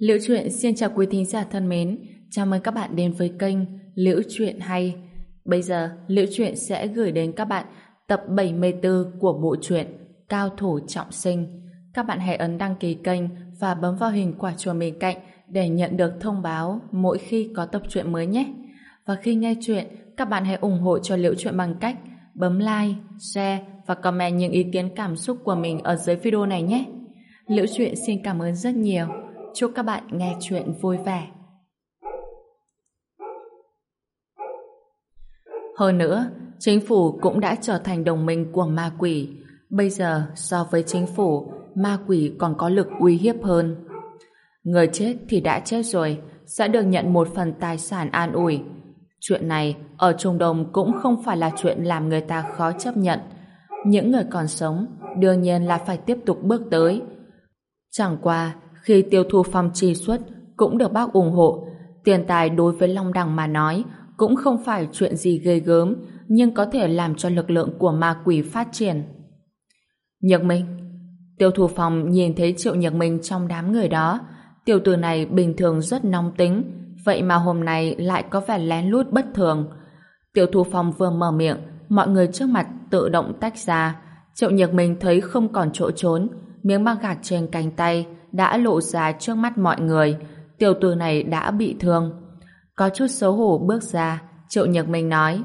Liễu Chuyện xin chào quý thính giả thân mến, chào mừng các bạn đến với kênh Liễu Chuyện Hay. Bây giờ, Liễu Chuyện sẽ gửi đến các bạn tập 74 của bộ truyện Cao Thủ Trọng Sinh. Các bạn hãy ấn đăng ký kênh và bấm vào hình quả chuông bên cạnh để nhận được thông báo mỗi khi có tập truyện mới nhé. Và khi nghe chuyện, các bạn hãy ủng hộ cho Liễu Chuyện bằng cách bấm like, share và comment những ý kiến cảm xúc của mình ở dưới video này nhé. Liễu Chuyện xin cảm ơn rất nhiều. Chúc các bạn nghe chuyện vui vẻ. Hơn nữa, chính phủ cũng đã trở thành đồng minh của ma quỷ. Bây giờ, so với chính phủ, ma quỷ còn có lực uy hiếp hơn. Người chết thì đã chết rồi, sẽ được nhận một phần tài sản an ủi. Chuyện này, ở Trung Đông cũng không phải là chuyện làm người ta khó chấp nhận. Những người còn sống, đương nhiên là phải tiếp tục bước tới. Chẳng qua, khi Tiêu Thu Phong chi xuất cũng được bác ủng hộ, tiền tài đối với Long Đằng mà nói cũng không phải chuyện gì ghê gớm, nhưng có thể làm cho lực lượng của ma quỷ phát triển. Nhược Minh. Tiêu Thu Phong nhìn thấy Triệu Nhược Minh trong đám người đó. Tiểu tử này bình thường rất nóng tính, vậy mà hôm nay lại có vẻ lén lút bất thường. Tiêu Thu Phong vừa mở miệng, mọi người trước mặt tự động tách ra. Triệu Nhược Minh thấy không còn chỗ trốn, miếng băng gạc trên cánh tay đã lộ ra trước mắt mọi người. Tiểu tử này đã bị thương. Có chút xấu hổ bước ra, Triệu Nhược Minh nói: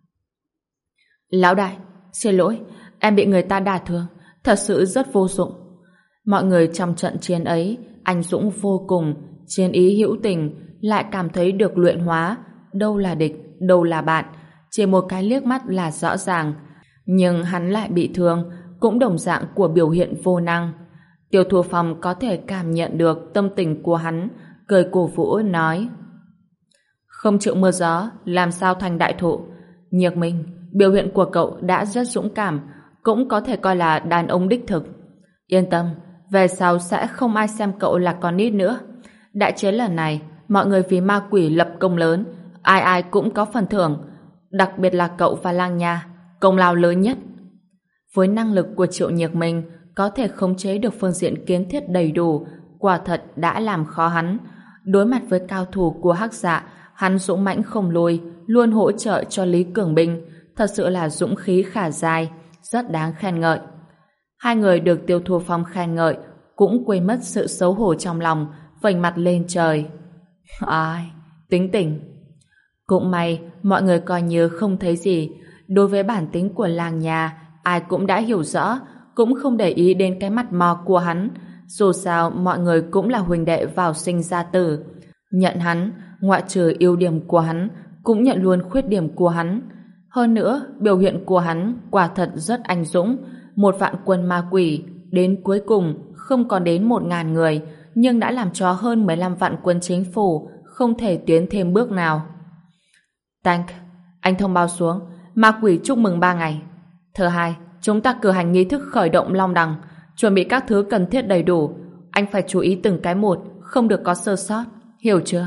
Lão đại, xin lỗi, em bị người ta đả thương, thật sự rất vô dụng. Mọi người trong trận chiến ấy anh dũng vô cùng, chiến ý hữu tình, lại cảm thấy được luyện hóa, đâu là địch, đâu là bạn, chỉ một cái liếc mắt là rõ ràng. Nhưng hắn lại bị thương, cũng đồng dạng của biểu hiện vô năng. Tiêu Thu Phong có thể cảm nhận được tâm tình của hắn, cười cổ vũ nói: Không chịu mưa gió, làm sao thành đại thụ. Nhược Minh, biểu hiện của cậu đã rất dũng cảm, cũng có thể coi là đàn ông đích thực. Yên tâm, về sau sẽ không ai xem cậu là con nít nữa. Đại chiến lần này, mọi người vì ma quỷ lập công lớn, ai ai cũng có phần thưởng, đặc biệt là cậu và Lang Nha, công lao lớn nhất. Với năng lực của Triệu Nhược Minh, có thể khống chế được phương diện kiến thiết đầy đủ, quả thật đã làm khó hắn. Đối mặt với cao thủ của Hắc Dạ, hắn dũng mãnh không lùi, luôn hỗ trợ cho Lý Cường Binh, thật sự là dũng khí khả dai, rất đáng khen ngợi. Hai người được Tiêu Thu Phong khen ngợi, cũng quên mất sự xấu hổ trong lòng, vểnh mặt lên trời. Ai, tính tình. Cũng may, mọi người coi như không thấy gì. Đối với bản tính của Lang Nha, ai cũng đã hiểu rõ, cũng không để ý đến cái mặt mò của hắn. Dù sao, mọi người cũng là huynh đệ vào sinh ra tử. Nhận hắn, ngoại trừ ưu điểm của hắn, cũng nhận luôn khuyết điểm của hắn. Hơn nữa, biểu hiện của hắn quả thật rất anh dũng. 1.000 quân ma quỷ, đến cuối cùng không còn đến 1.000 người, nhưng đã làm cho hơn 15 vạn quân chính phủ không thể tiến thêm bước nào. Tank, anh thông báo xuống, ma quỷ chúc mừng 3 ngày. Thứ hai, chúng ta cử hành nghi thức khởi động Long Đằng, chuẩn bị các thứ cần thiết đầy đủ. Anh phải chú ý từng cái một, không được có sơ sót, hiểu chưa?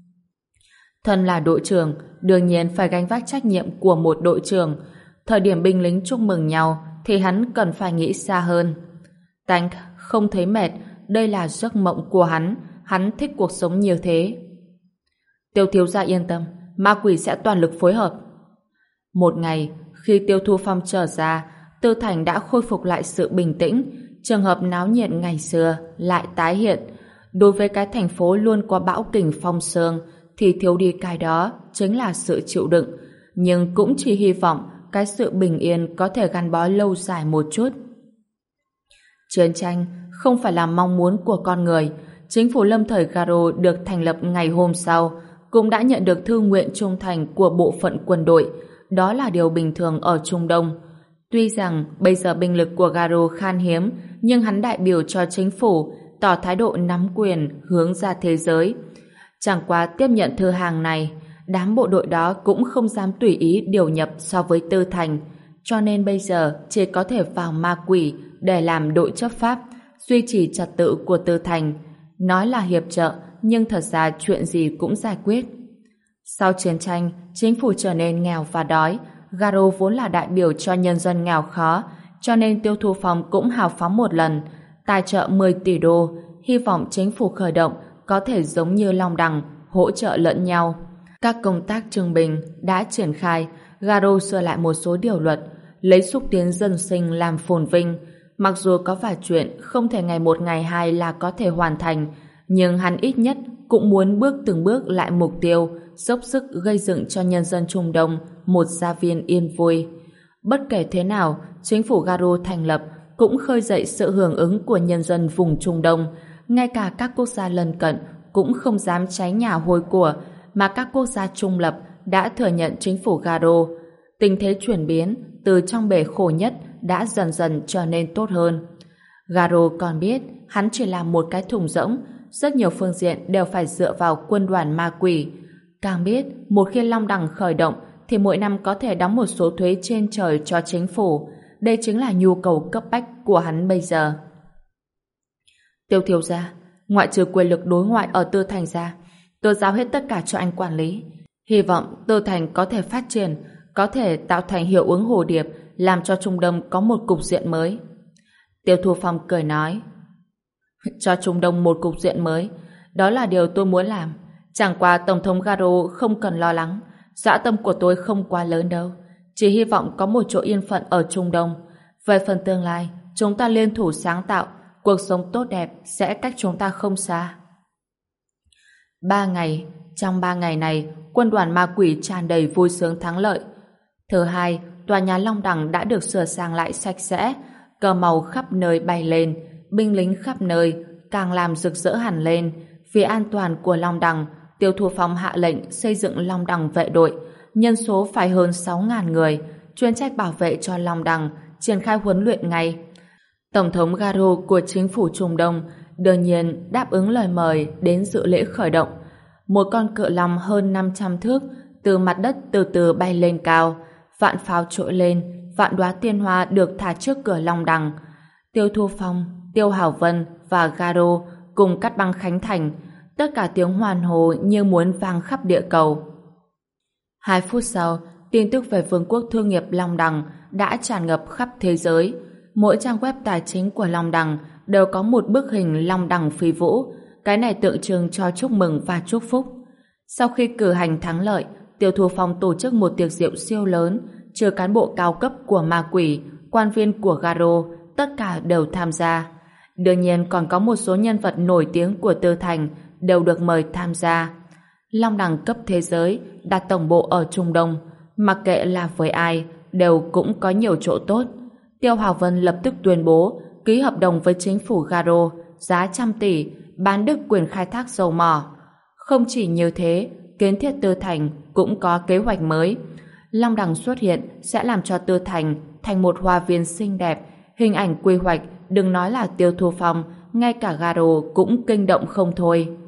Thân là đội trưởng, đương nhiên phải gánh vác trách nhiệm của một đội trưởng. Thời điểm binh lính chúc mừng nhau thì hắn cần phải nghĩ xa hơn. Tank không thấy mệt, đây là giấc mộng của hắn thích cuộc sống như thế. Tiêu thiếu gia yên tâm, ma quỷ sẽ toàn lực phối hợp. Một ngày, khi Tiêu Thu Phong trở ra, Tư Thành đã khôi phục lại sự bình tĩnh, trường hợp náo nhiệt ngày xưa lại tái hiện. Đối với cái thành phố luôn có bão kình phong sương, thì thiếu đi cái đó chính là sự chịu đựng, nhưng cũng chỉ hy vọng cái sự bình yên có thể gắn bó lâu dài một chút. Chiến tranh không phải là mong muốn của con người. Chính phủ lâm thời Garo được thành lập ngày hôm sau, cũng đã nhận được thư nguyện trung thành của bộ phận quân đội. Đó là điều bình thường ở Trung Đông. Tuy rằng bây giờ binh lực của Garo khan hiếm, nhưng hắn đại biểu cho chính phủ, tỏ thái độ nắm quyền hướng ra thế giới. Chẳng qua tiếp nhận thư hàng này, đám bộ đội đó cũng không dám tùy ý điều nhập so với Tư Thành, cho nên bây giờ chỉ có thể vào ma quỷ để làm đội chấp pháp, duy trì trật tự của Tư Thành. Nói là hiệp trợ, nhưng thật ra chuyện gì cũng giải quyết. Sau chiến tranh, chính phủ trở nên nghèo và đói. Garo vốn là đại biểu cho nhân dân nghèo khó, cho nên Tiêu Thu Phong cũng hào phóng một lần, tài trợ 10 tỷ đô, hy vọng chính phủ khởi động có thể giống như Long Đằng, hỗ trợ lẫn nhau. Các công tác trưng bình đã triển khai, Garo sửa lại một số điều luật, lấy xúc tiến dân sinh làm phồn vinh. Mặc dù có vài chuyện không thể ngày một ngày hai là có thể hoàn thành, nhưng hắn ít nhất cũng muốn bước từng bước lại mục tiêu, dốc sức gây dựng cho nhân dân Trung Đông một gia viên yên vui. Bất kể thế nào, chính phủ Garo thành lập cũng khơi dậy sự hưởng ứng của nhân dân vùng Trung Đông. Ngay cả các quốc gia lân cận cũng không dám cháy nhà hôi của, mà các quốc gia trung lập đã thừa nhận chính phủ Garo. Tình thế chuyển biến từ trong bể khổ nhất đã dần dần trở nên tốt hơn. Garo còn biết hắn chỉ là một cái thùng rỗng, rất nhiều phương diện đều phải dựa vào quân đoàn ma quỷ. Càng biết, một khi Long Đằng khởi động thì mỗi năm có thể đóng một số thuế trên trời cho chính phủ. Đây chính là nhu cầu cấp bách của hắn bây giờ. Tiêu thiếu gia, ngoại trừ quyền lực đối ngoại ở Tư Thành ra, tôi giao hết tất cả cho anh quản lý. Hy vọng Tư Thành có thể phát triển, có thể tạo thành hiệu ứng hồ điệp, làm cho Trung Đông có một cục diện mới. Tiêu Thu Phong cười nói, cho Trung Đông một cục diện mới, đó là điều tôi muốn làm. Chẳng qua Tổng thống Garo không cần lo lắng, dã tâm của tôi không quá lớn đâu, chỉ hy vọng có một chỗ yên phận ở Trung Đông. Về phần tương lai, chúng ta liên thủ sáng tạo, cuộc sống tốt đẹp sẽ cách chúng ta không xa. 3 ngày, trong 3 ngày này, quân đoàn ma quỷ tràn đầy vui sướng thắng lợi. Thứ hai, tòa nhà Long Đằng đã được sửa sang lại sạch sẽ, cờ màu khắp nơi bay lên, binh lính khắp nơi càng làm rực rỡ hẳn lên. Vì an toàn của Long Đằng, Tiêu Thu Phong hạ lệnh xây dựng Long Đằng vệ đội, nhân số phải hơn 6.000 người, chuyên trách bảo vệ cho Long Đằng, triển khai huấn luyện ngay. Tổng thống Garo của chính phủ Trung Đông đương nhiên đáp ứng lời mời đến dự lễ khởi động. Một con cự long hơn 500 thước từ mặt đất từ từ bay lên cao, vạn pháo trỗi lên, vạn đóa tiên hoa được thả trước cửa Long Đằng. Tiêu Thu Phong, Tiêu Hảo Vân và Garo cùng cắt băng khánh thành, tất cả tiếng hoan hô như muốn vang khắp địa cầu. 2 phút sau, tin tức về vương quốc thương nghiệp Long Đằng đã tràn ngập khắp thế giới. Mỗi trang web tài chính của Long Đằng đều có một bức hình Long Đằng phi vũ, cái này tượng trưng cho chúc mừng và chúc phúc. Sau khi cử hành thắng lợi, Tiêu Thu Phong tổ chức một tiệc rượu siêu lớn, trừ cán bộ cao cấp của ma quỷ, quan viên của Garo, tất cả đều tham gia. Đương nhiên còn có một số nhân vật nổi tiếng của Tư Thành đều được mời tham gia. Long Đằng cấp thế giới đặt tổng bộ ở Trung Đông, mặc kệ là với ai đều cũng có nhiều chỗ tốt. Tiêu Hào Vân lập tức tuyên bố ký hợp đồng với chính phủ Garo giá 100 tỷ bán đứt quyền khai thác dầu mỏ. Không chỉ như thế, kiến thiết Tư Thành cũng có kế hoạch mới. Long Đằng xuất hiện sẽ làm cho Tư Thành thành một hoa viên xinh đẹp. Hình ảnh quy hoạch đừng nói là Tiêu Thu Phong, ngay cả Garo cũng kinh động không thôi.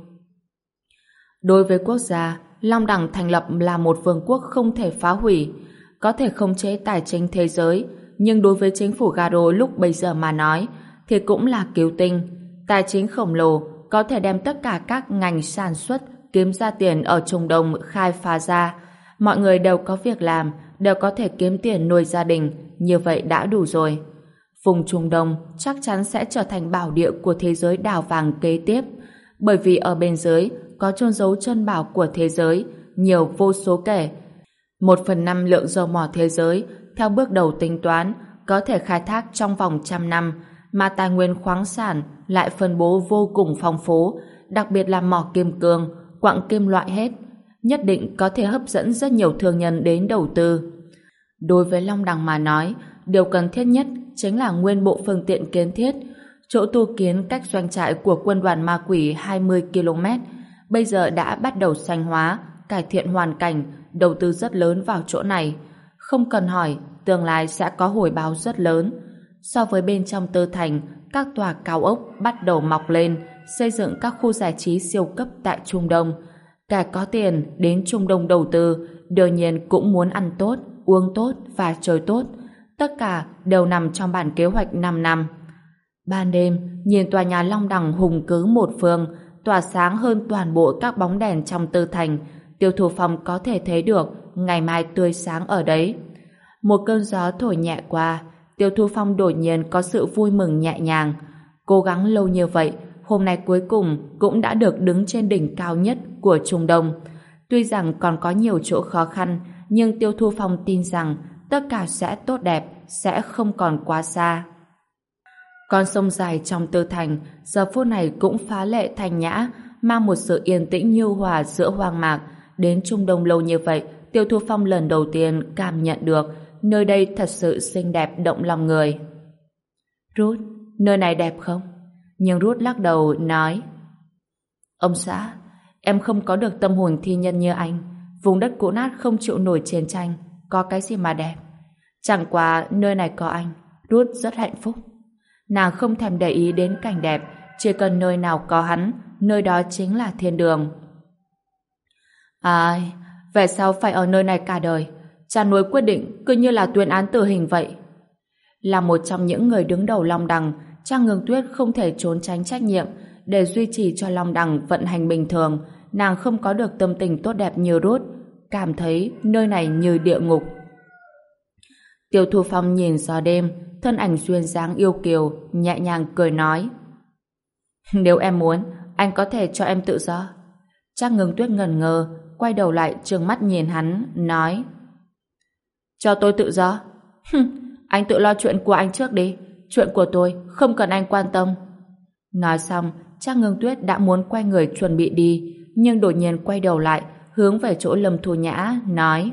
Đối với quốc gia, Long Đằng thành lập là một vương quốc không thể phá hủy, có thể khống chế tài chính thế giới, nhưng đối với chính phủ Garo lúc bây giờ mà nói thì cũng là cứu tinh. Tài chính khổng lồ có thể đem tất cả các ngành sản xuất kiếm ra tiền ở Trung Đông khai phá ra. Mọi người đều có việc làm, đều có thể kiếm tiền nuôi gia đình, như vậy đã đủ rồi. Vùng Trung Đông chắc chắn sẽ trở thành bảo địa của thế giới đào vàng kế tiếp, bởi vì ở bên dưới có chôn giấu chân bảo của thế giới, nhiều vô số kể. 1/5 lượng dầu mỏ thế giới, theo bước đầu tính toán, có thể khai thác trong vòng 100 năm, mà tài nguyên khoáng sản lại phân bố vô cùng phong phú, đặc biệt là mỏ kim cương, quặng kim loại hết, nhất định có thể hấp dẫn rất nhiều thương nhân đến đầu tư. Đối với Long Đằng mà nói, điều cần thiết nhất chính là nguyên bộ phương tiện kiến thiết. Chỗ tu kiến cách doanh trại của quân đoàn ma quỷ 20 km, bây giờ đã bắt đầu xanh hóa, cải thiện hoàn cảnh, đầu tư rất lớn vào chỗ này. Không cần hỏi, tương lai sẽ có hồi báo rất lớn. So với bên trong Tư Thành, các tòa cao ốc bắt đầu mọc lên, xây dựng các khu giải trí siêu cấp tại Trung Đông. Kẻ có tiền đến Trung Đông đầu tư, đương nhiên cũng muốn ăn tốt, uống tốt và chơi tốt. Tất cả đều nằm trong bản kế hoạch 5 năm. Ban đêm, nhìn tòa nhà Long Đằng hùng cứ một phương, tỏa sáng hơn toàn bộ các bóng đèn trong Tư Thành, Tiêu Thu Phong có thể thấy được ngày mai tươi sáng ở đấy. Một cơn gió thổi nhẹ qua, Tiêu Thu Phong đột nhiên có sự vui mừng nhẹ nhàng. Cố gắng lâu như vậy, hôm nay cuối cùng cũng đã được đứng trên đỉnh cao nhất của Trung Đông. Tuy rằng còn có nhiều chỗ khó khăn, nhưng Tiêu Thu Phong tin rằng tất cả sẽ tốt đẹp, sẽ không còn quá xa. Con sông dài trong Tư Thành giờ phút này cũng phá lệ thanh nhã, mang một sự yên tĩnh nhu hòa giữa hoang mạc. Đến Trung Đông lâu như vậy, Tiêu Thu Phong lần đầu tiên cảm nhận được nơi đây thật sự xinh đẹp động lòng người. Ruth, nơi này đẹp không? Nhưng Ruth lắc đầu nói: Ông xã, em không có được tâm hồn thi nhân như anh. Vùng đất cũ nát không chịu nổi chiến tranh, có cái gì mà đẹp. Chẳng qua nơi này có anh, Ruth rất hạnh phúc. Nàng không thèm để ý đến cảnh đẹp, chỉ cần nơi nào có hắn, nơi đó chính là thiên đường. Ai, về sau phải ở nơi này cả đời. Cha nuôi quyết định cứ như là tuyên án tử hình vậy. Là một trong những người đứng đầu Long Đằng, Trang Ngưng Tuyết không thể trốn tránh trách nhiệm. Để duy trì cho Long Đằng vận hành bình thường, nàng không có được tâm tình tốt đẹp như Ruth, cảm thấy nơi này như địa ngục. Tiêu Thu Phong nhìn gió đêm, thân ảnh duyên dáng yêu kiều, nhẹ nhàng cười nói: Nếu em muốn, anh có thể cho em tự do. Trang Ngưng Tuyết ngẩn ngơ, quay đầu lại trừng mắt nhìn hắn, nói: Cho tôi tự do? Anh tự lo chuyện của anh trước đi, chuyện của tôi không cần anh quan tâm. Nói xong, Trang Ngưng Tuyết đã muốn quay người chuẩn bị đi, nhưng đột nhiên quay đầu lại, hướng về chỗ Lâm Thu Nhã, nói: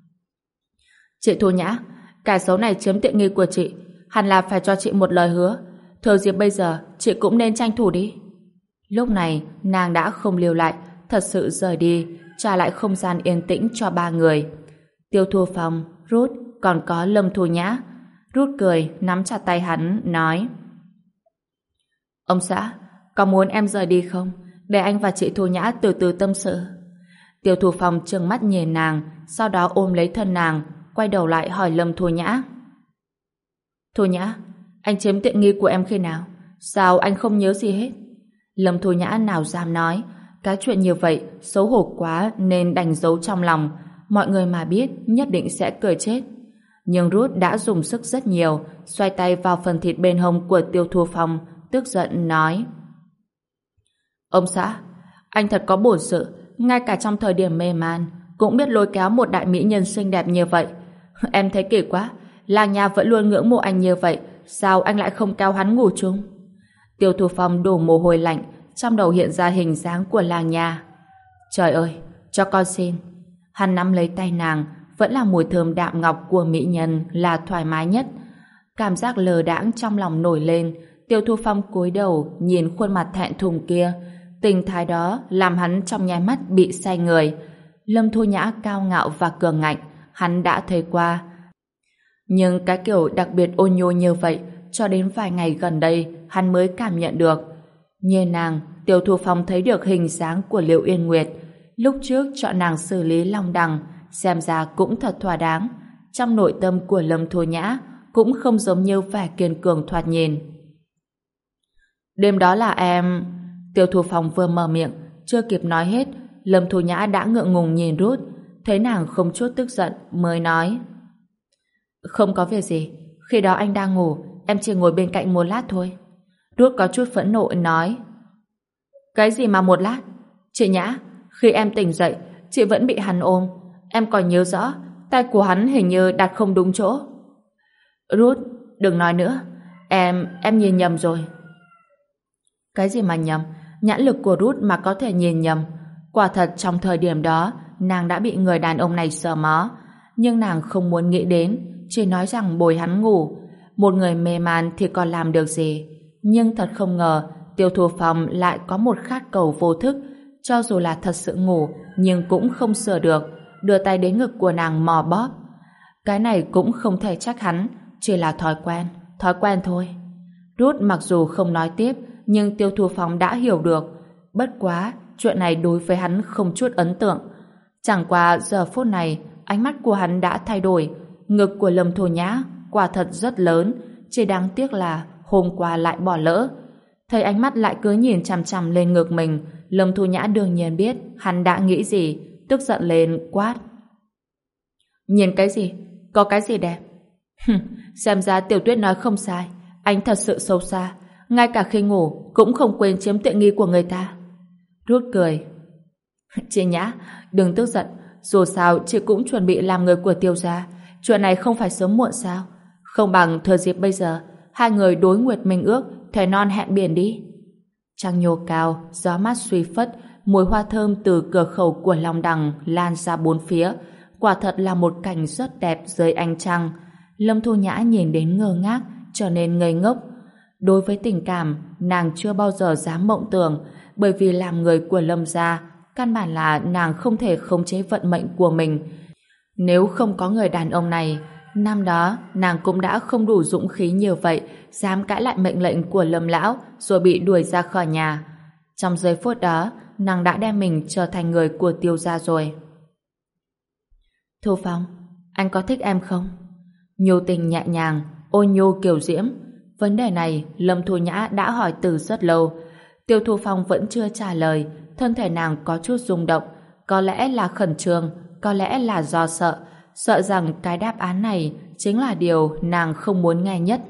Chị Thu Nhã, kẻ xấu này chiếm tiện nghi của chị, hẳn là phải cho chị một lời hứa. Thời dịp bây giờ, chị cũng nên tranh thủ đi. Lúc này, nàng đã không lưu lại, thật sự rời đi, trả lại không gian yên tĩnh cho ba người. Tiêu Thu Phong, Ruth, còn có Lâm Thu Nhã. Ruth cười, nắm chặt tay hắn, nói: Ông xã, có muốn em rời đi không? Để anh và chị Thu Nhã từ từ tâm sự. Tiêu Thu Phong trừng mắt nhìn nàng, sau đó ôm lấy thân nàng, quay đầu lại hỏi Lâm Thu Nhã: Thu Nhã, anh chiếm tiện nghi của em khi nào? Sao anh không nhớ gì hết? Lâm Thu Nhã nào dám nói, cái chuyện như vậy xấu hổ quá nên đành giấu trong lòng. Mọi người mà biết nhất định sẽ cười chết. Nhưng Ruth đã dùng sức rất nhiều, xoay tay vào phần thịt bên hông của Tiêu Thu Phong, tức giận nói: Ông xã, anh thật có bổn sự, ngay cả trong thời điểm mê man cũng biết lôi kéo một đại mỹ nhân xinh đẹp như vậy. Em thấy kỳ quá, làng nhà vẫn luôn ngưỡng mộ anh như vậy, sao anh lại không kéo hắn ngủ chung? Tiêu Thu Phong đổ mồ hôi lạnh, trong đầu hiện ra hình dáng của làng nhà. Trời ơi, cho con xin. Hắn nắm lấy tay nàng, vẫn là mùi thơm đạm ngọc của mỹ nhân là thoải mái nhất. Cảm giác lờ đãng trong lòng nổi lên. Tiêu Thu Phong cúi đầu nhìn khuôn mặt thẹn thùng kia, tình thái đó làm hắn trong nháy mắt bị say người. Lâm Thu Nhã cao ngạo và cường ngạnh, hắn đã thấy qua. Nhưng cái kiểu đặc biệt ôn nhu như vậy, cho đến vài ngày gần đây hắn mới cảm nhận được. Như nàng, Tiêu Thu Phong thấy được hình dáng của Liệu Yên Nguyệt. Lúc trước chọn nàng xử lý Long Đằng, xem ra cũng thật thỏa đáng. Trong nội tâm của Lâm Thu Nhã cũng không giống như vẻ kiên cường thoạt nhìn. Đêm đó là em... Tiêu Thu Phong vừa mở miệng, chưa kịp nói hết, Lâm Thu Nhã đã ngượng ngùng nhìn Ruth, thấy nàng không chút tức giận, mới nói: Không có việc gì, khi đó anh đang ngủ, em chỉ ngồi bên cạnh một lát thôi. Ruth có chút phẫn nộ nói: Cái gì mà một lát? Chị Nhã, khi em tỉnh dậy, chị vẫn bị hắn ôm, em còn nhớ rõ, tay của hắn hình như đặt không đúng chỗ. Ruth, đừng nói nữa, em nhìn nhầm rồi. Cái gì mà nhầm? Nhãn lực của Ruth mà có thể nhìn nhầm. Quả thật trong thời điểm đó nàng đã bị người đàn ông này sờ mó, nhưng nàng không muốn nghĩ đến, chỉ nói rằng bồi hắn ngủ. Một người mê man thì còn làm được gì? Nhưng thật không ngờ Tiêu Thu Phong lại có một khát cầu vô thức, cho dù là thật sự ngủ nhưng cũng không sửa được, đưa tay đến ngực của nàng mò bóp. Cái này cũng không thể trách hắn, chỉ là thói quen thôi. Ruth mặc dù không nói tiếp, nhưng Tiêu Thu Phong đã hiểu được. Bất quá, chuyện này đối với hắn không chút ấn tượng. Chẳng qua giờ phút này, ánh mắt của hắn đã thay đổi. Ngực của Lâm Thu Nhã quả thật rất lớn, chỉ đáng tiếc là hôm qua lại bỏ lỡ. Thấy ánh mắt lại cứ nhìn chằm chằm lên ngực mình, Lâm Thu Nhã đương nhiên biết hắn đã nghĩ gì, tức giận lên quát: Nhìn cái gì? Có cái gì đẹp? Xem ra Tiểu Tuyết nói không sai, anh thật sự xấu xa. ngay cả khi ngủ cũng không quên chiếm tiện nghi của người ta. Rút cười. Chị Nhã, đừng tức giận, dù sao chị cũng chuẩn bị làm người của Tiêu gia, chuyện này không phải sớm muộn sao? Không bằng thừa dịp bây giờ, hai người đối nguyệt minh ước, thề non hẹn biển đi. Trăng nhô cao, gió mát suy phất, mùi hoa thơm từ cửa khẩu của Long Đằng lan ra bốn phía, quả thật là một cảnh rất đẹp dưới ánh trăng. Lâm Thu Nhã nhìn đến ngơ ngác, trở nên ngây ngốc. Đối với tình cảm, nàng chưa bao giờ dám mộng tưởng, bởi vì làm người của Lâm gia, căn bản là nàng không thể khống chế vận mệnh của mình. Nếu không có người đàn ông này, năm đó nàng cũng đã không đủ dũng khí như vậy, dám cãi lại mệnh lệnh của Lâm lão rồi bị đuổi ra khỏi nhà. Trong giây phút đó, nàng đã đem mình trở thành người của Tiêu gia rồi. Thu Phong, anh có thích em không? Nhu tình nhẹ nhàng, ôn nhu kiều diễm. Vấn đề này Lâm Thu Nhã đã hỏi từ rất lâu. Tiêu Thu Phong vẫn chưa trả lời, thân thể nàng có chút rung động, có lẽ là khẩn trương, có lẽ là do sợ rằng cái đáp án này chính là điều nàng không muốn nghe nhất.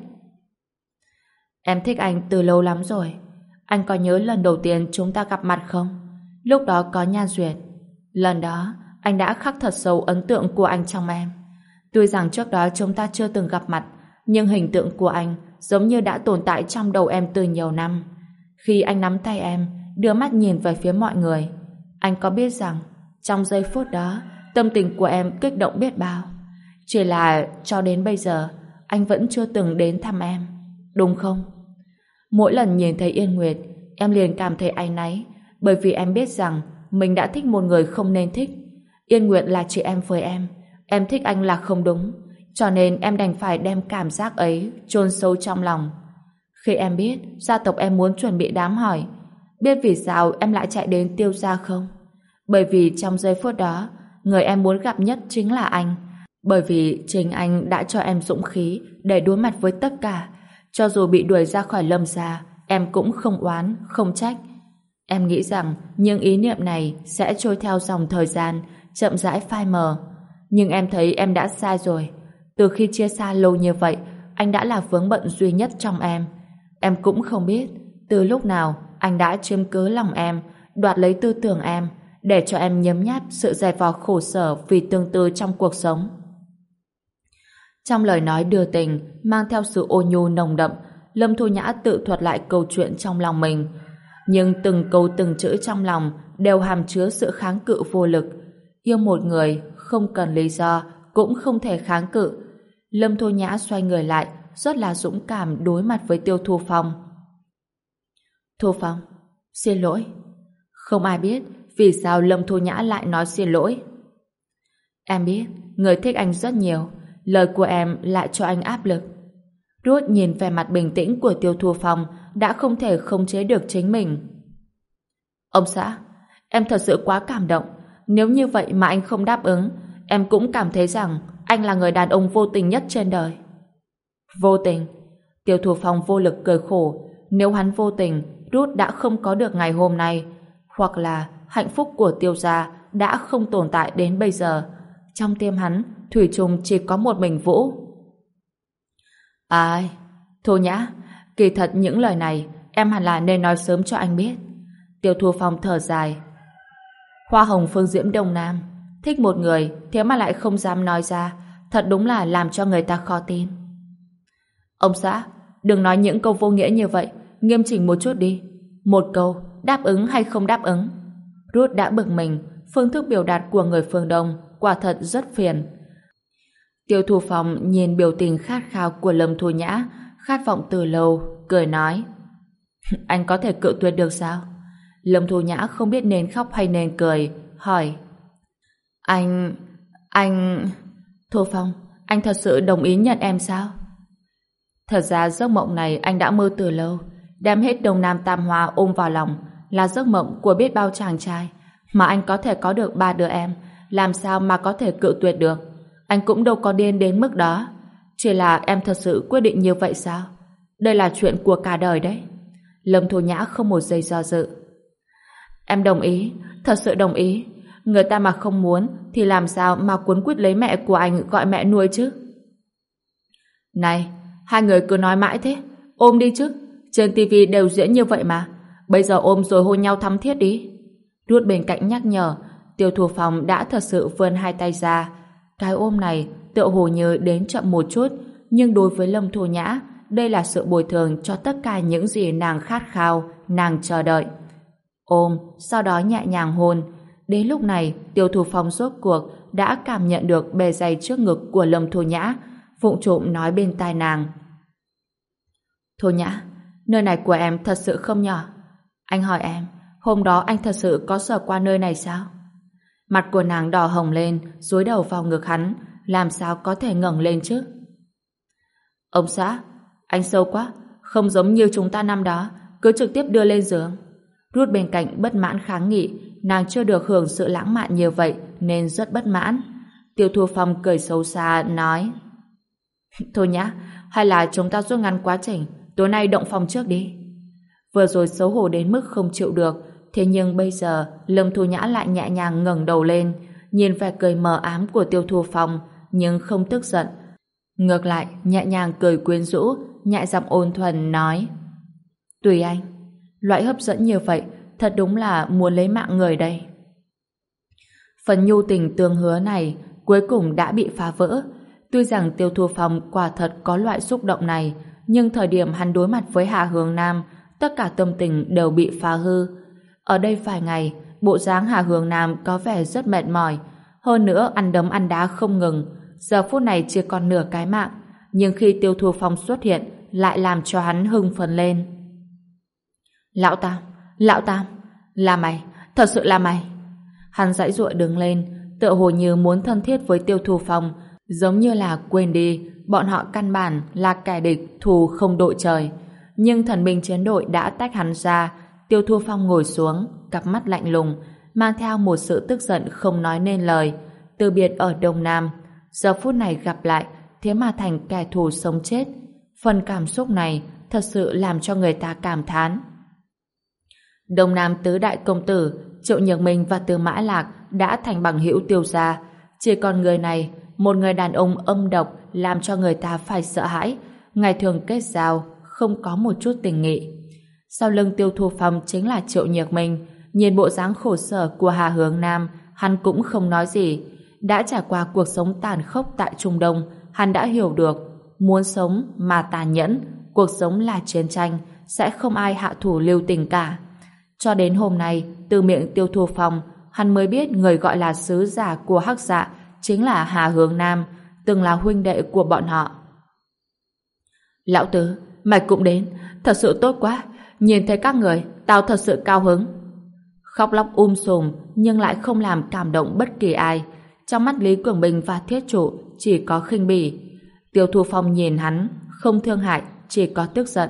Em thích anh từ lâu lắm rồi. Anh có nhớ lần đầu tiên chúng ta gặp mặt không? Lúc đó có Nhan Duyệt. Lần đó, anh đã khắc thật sâu ấn tượng của anh trong em. Tuy rằng trước đó chúng ta chưa từng gặp mặt, nhưng hình tượng của anh giống như đã tồn tại trong đầu em từ nhiều năm. Khi anh nắm tay em, đưa mắt nhìn về phía mọi người, anh có biết rằng trong giây phút đó tâm tình của em kích động biết bao. Chỉ là cho đến bây giờ anh vẫn chưa từng đến thăm em, đúng không? Mỗi lần nhìn thấy Yên Nguyệt, em liền cảm thấy áy náy, bởi vì em biết rằng mình đã thích một người không nên thích. Yên Nguyệt là chị em với em thích anh là không đúng, cho nên em đành phải đem cảm giác ấy chôn sâu trong lòng. Khi em biết gia tộc em muốn chuẩn bị đám hỏi, biết vì sao em lại chạy đến Tiêu gia không? Bởi vì trong giây phút đó, người em muốn gặp nhất chính là anh. Bởi vì chính anh đã cho em dũng khí để đối mặt với tất cả. Cho dù bị đuổi ra khỏi Lâm gia, em cũng không oán, không trách. Em nghĩ rằng những ý niệm này sẽ trôi theo dòng thời gian, chậm rãi phai mờ. Nhưng em thấy em đã sai rồi. Từ khi chia xa lâu như vậy, anh đã là vướng bận duy nhất trong em. Em cũng không biết từ lúc nào anh đã chiếm cứ lòng em, đoạt lấy tư tưởng em, để cho em nhấm nháp sự dày vò khổ sở vì tương tư trong cuộc sống. Trong lời nói đưa tình, mang theo sự ôn nhu nồng đậm, Lâm Thu Nhã tự thuật lại câu chuyện trong lòng mình. Nhưng từng câu từng chữ trong lòng đều hàm chứa sự kháng cự vô lực. Yêu một người, không cần lý do, cũng không thể kháng cự. Lâm Thu Nhã xoay người lại, rất là dũng cảm đối mặt với Tiêu Thu Phong. Thu Phong, xin lỗi. Không ai biết vì sao Lâm Thu Nhã lại nói xin lỗi. Em biết, người thích anh rất nhiều, lời của em lại cho anh áp lực. Ruth nhìn vẻ mặt bình tĩnh của Tiêu Thu Phong đã không thể khống chế được chính mình. Ông xã, em thật sự quá cảm động. Nếu như vậy mà anh không đáp ứng, em cũng cảm thấy rằng anh là người đàn ông vô tình nhất trên đời. Vô tình? Tiêu Thu Phong vô lực cười khổ. Nếu hắn vô tình, Ruth đã không có được ngày hôm nay, hoặc là hạnh phúc của Tiêu gia đã không tồn tại đến bây giờ. Trong tim hắn, thủy chung chỉ có một mình Vũ. Ai? Thu Nhã, kỳ thật những lời này em hẳn là nên nói sớm cho anh biết. Tiêu Thu Phong thở dài. Hoa hồng phương diễm Đông Nam, thích một người thế mà lại không dám nói ra, thật đúng là làm cho người ta khó tin. Ông xã, đừng nói những câu vô nghĩa như vậy, nghiêm chỉnh một chút đi. Một câu, đáp ứng hay không đáp ứng. Ruth đã bực mình, phương thức biểu đạt của người phương Đông quả thật rất phiền. Tiêu Thu Phong nhìn biểu tình khát khao của Lâm Thu Nhã, khát vọng từ lâu, cười nói. Anh có thể cự tuyệt được sao? Lâm Thu Nhã không biết nên khóc hay nên cười, hỏi. Anh... Thu Phong, anh thật sự đồng ý nhận em sao? Thật ra giấc mộng này anh đã mơ từ lâu, đem hết Đông Nam Tam Hoa ôm vào lòng, là giấc mộng của biết bao chàng trai, mà anh có thể có được 3 đứa em, làm sao mà có thể cự tuyệt được? Anh cũng đâu có điên đến mức đó. Chỉ là em thật sự quyết định như vậy sao? Đây là chuyện của cả đời đấy. Lâm Thu Nhã không một giây do dự. Em đồng ý, thật sự đồng ý. Người ta mà không muốn thì làm sao mà cuốn quýt lấy mẹ của anh gọi mẹ nuôi chứ? Này, hai người cứ nói mãi thế, ôm đi chứ. Trên tivi đều diễn như vậy mà. Bây giờ ôm rồi hôn nhau thắm thiết đi. Rút bên cạnh nhắc nhở. Tiêu Thu Phong đã thật sự vươn hai tay ra. Cái ôm này tựa hồ như đến chậm một chút, nhưng đối với Lâm Thu Nhã, đây là sự bồi thường cho tất cả những gì nàng khát khao, nàng chờ đợi. Ôm, sau đó nhẹ nhàng hôn. Đến lúc này, Tiêu Thu Phong rốt cuộc đã cảm nhận được bề dày trước ngực của Lâm Thu Nhã, vụng trộm nói bên tai nàng. Thu Nhã, nơi này của em thật sự không nhỏ. Anh hỏi em, hôm đó anh thật sự có sờ qua nơi này sao? Mặt của nàng đỏ hồng lên, dúi đầu vào ngực hắn, làm sao có thể ngẩng lên chứ? Ông xã, anh sâu quá, không giống như chúng ta năm đó, cứ trực tiếp đưa lên giường. Rút bên cạnh bất mãn kháng nghị, nàng chưa được hưởng sự lãng mạn như vậy nên rất bất mãn. Tiêu Thu Phong cười xấu xa nói: Thôi nhá, hay là chúng ta rút ngắn quá trình, tối nay động phòng trước đi. Vừa rồi xấu hổ đến mức không chịu được, thế nhưng bây giờ Lâm Thu Nhã lại nhẹ nhàng ngẩng đầu lên, nhìn vẻ cười mờ ám của Tiêu Thu Phong, nhưng không tức giận. Ngược lại, nhẹ nhàng cười quyến rũ, nhẹ giọng ôn thuần nói: Tùy anh, loại hấp dẫn như vậy thật đúng là muốn lấy mạng người đây. Phần nhu tình tương hứa này cuối cùng đã bị phá vỡ. Tuy rằng Tiêu Thu Phong quả thật có loại xúc động này, nhưng thời điểm hắn đối mặt với Hạ Hướng Nam, tất cả tâm tình đều bị phá hư. Ở đây vài ngày, bộ dáng Hạ Hướng Nam có vẻ rất mệt mỏi, hơn nữa ăn đấm ăn đá không ngừng, giờ phút này chỉ còn nửa cái mạng, nhưng khi Tiêu Thu Phong xuất hiện lại làm cho hắn hưng phấn lên. Lão Tam, là mày, thật sự là mày. Hắn giãy giụa đứng lên, tựa hồ như muốn thân thiết với Tiêu Thu Phong, giống như là quên đi bọn họ căn bản là kẻ địch thù không đội trời. Nhưng thần binh chiến đội đã tách hắn ra. Tiêu Thu Phong ngồi xuống, cặp mắt lạnh lùng, mang theo một sự tức giận không nói nên lời. Từ biệt ở Đông Nam, giờ phút này gặp lại, thế mà thành kẻ thù sống chết. Phần cảm xúc này thật sự làm cho người ta cảm thán. Đông Nam tứ đại công tử Triệu Nhược Minh và Tư Mã Lạc đã thành bằng hữu Tiêu gia. Chỉ còn người này, một người đàn ông âm độc làm cho người ta phải sợ hãi, ngày thường kết giao không có một chút tình nghị. Sau lưng Tiêu Thu Phong chính là Triệu Nhược Minh. Nhìn bộ dáng khổ sở của Hà Hướng Nam, hắn cũng không nói gì. Đã trải qua cuộc sống tàn khốc tại Trung Đông, hắn đã hiểu được muốn sống mà tàn nhẫn, cuộc sống là chiến tranh, sẽ không ai hạ thủ lưu tình cả. Cho đến hôm nay, từ miệng Tiêu Thu Phong, hắn mới biết người gọi là sứ giả của Hắc Dạ chính là Hà Hướng Nam, từng là huynh đệ của bọn họ. Lão Tứ, mày cũng đến, thật sự tốt quá, nhìn thấy các người, tao thật sự cao hứng. Khóc lóc sùm nhưng lại không làm cảm động bất kỳ ai. Trong mắt Lý Cường Bình và Thiết Trụ chỉ có khinh bỉ. Tiêu Thu Phong nhìn hắn, không thương hại, chỉ có tức giận.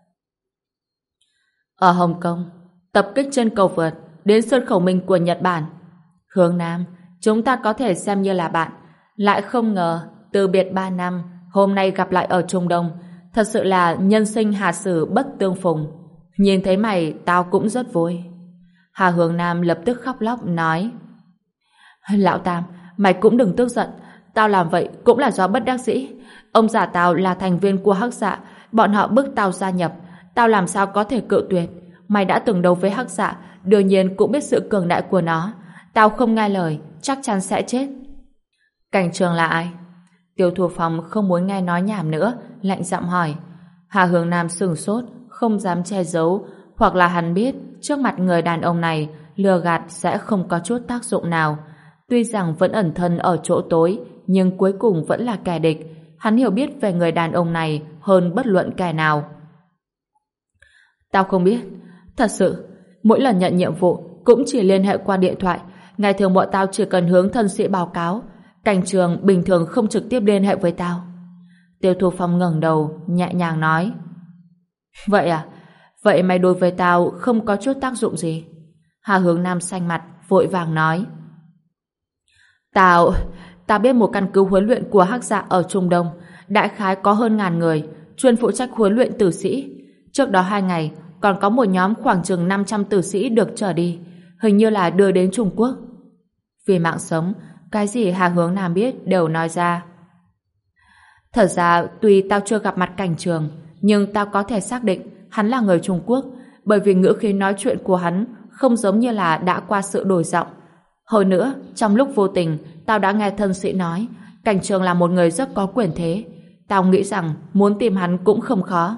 Ở Hồng Kông, tập kích trên cầu vượt đến sân khẩu minh của Nhật Bản. Hướng Nam, chúng ta có thể xem như là bạn. Lại không ngờ, từ biệt 3 năm, hôm nay gặp lại ở Trung Đông, thật sự là nhân sinh hà sử bất tương phùng. Nhìn thấy mày, tao cũng rất vui. Hà Hướng Nam lập tức khóc lóc nói: Lão Tam, mày cũng đừng tức giận, tao làm vậy cũng là do bất đắc dĩ. Ông già tao là thành viên của Hắc Dạ, bọn họ bức tao gia nhập, tao làm sao có thể cự tuyệt. Mày đã từng đấu với Hắc Dạ, đương nhiên cũng biết sự cường đại của nó. Tao không nghe lời, chắc chắn sẽ chết. Cảnh Trường là ai? Tiêu Thu Phong không muốn nghe nói nhảm nữa, lạnh giọng hỏi. Hà Hướng Nam sửng sốt, không dám che giấu, hoặc là hắn biết trước mặt người đàn ông này lừa gạt sẽ không có chút tác dụng nào. Tuy rằng vẫn ẩn thân ở chỗ tối, nhưng cuối cùng vẫn là kẻ địch. Hắn hiểu biết về người đàn ông này hơn bất luận kẻ nào. Tao không biết. Thật sự, mỗi lần nhận nhiệm vụ cũng chỉ liên hệ qua điện thoại. Ngày thường bọn tao chỉ cần hướng thân sĩ báo cáo. Cảnh Trường bình thường không trực tiếp liên hệ với tao. Tiêu Thu Phong ngẩng đầu, nhẹ nhàng nói. Vậy à? Vậy mày đối với tao không có chút tác dụng gì? Hà Hướng Nam xanh mặt, vội vàng nói. Tao biết một căn cứ huấn luyện của Hắc Dạ ở Trung Đông, đại khái có hơn 1000 người, chuyên phụ trách huấn luyện tử sĩ. Trước đó 2 ngày, còn có một nhóm khoảng chừng 500 tử sĩ được trở đi, hình như là đưa đến Trung Quốc. Vì mạng sống, cái gì Hà Hướng Nam biết đều nói ra. Thật ra, tuy tao chưa gặp mặt Cảnh Trường, nhưng tao có thể xác định hắn là người Trung Quốc, bởi vì ngữ khí nói chuyện của hắn không giống như là đã qua sự đổi giọng. Hơn nữa, trong lúc vô tình, tao đã nghe thân sĩ nói Cảnh Trường là một người rất có quyền thế. Tao nghĩ rằng muốn tìm hắn cũng không khó.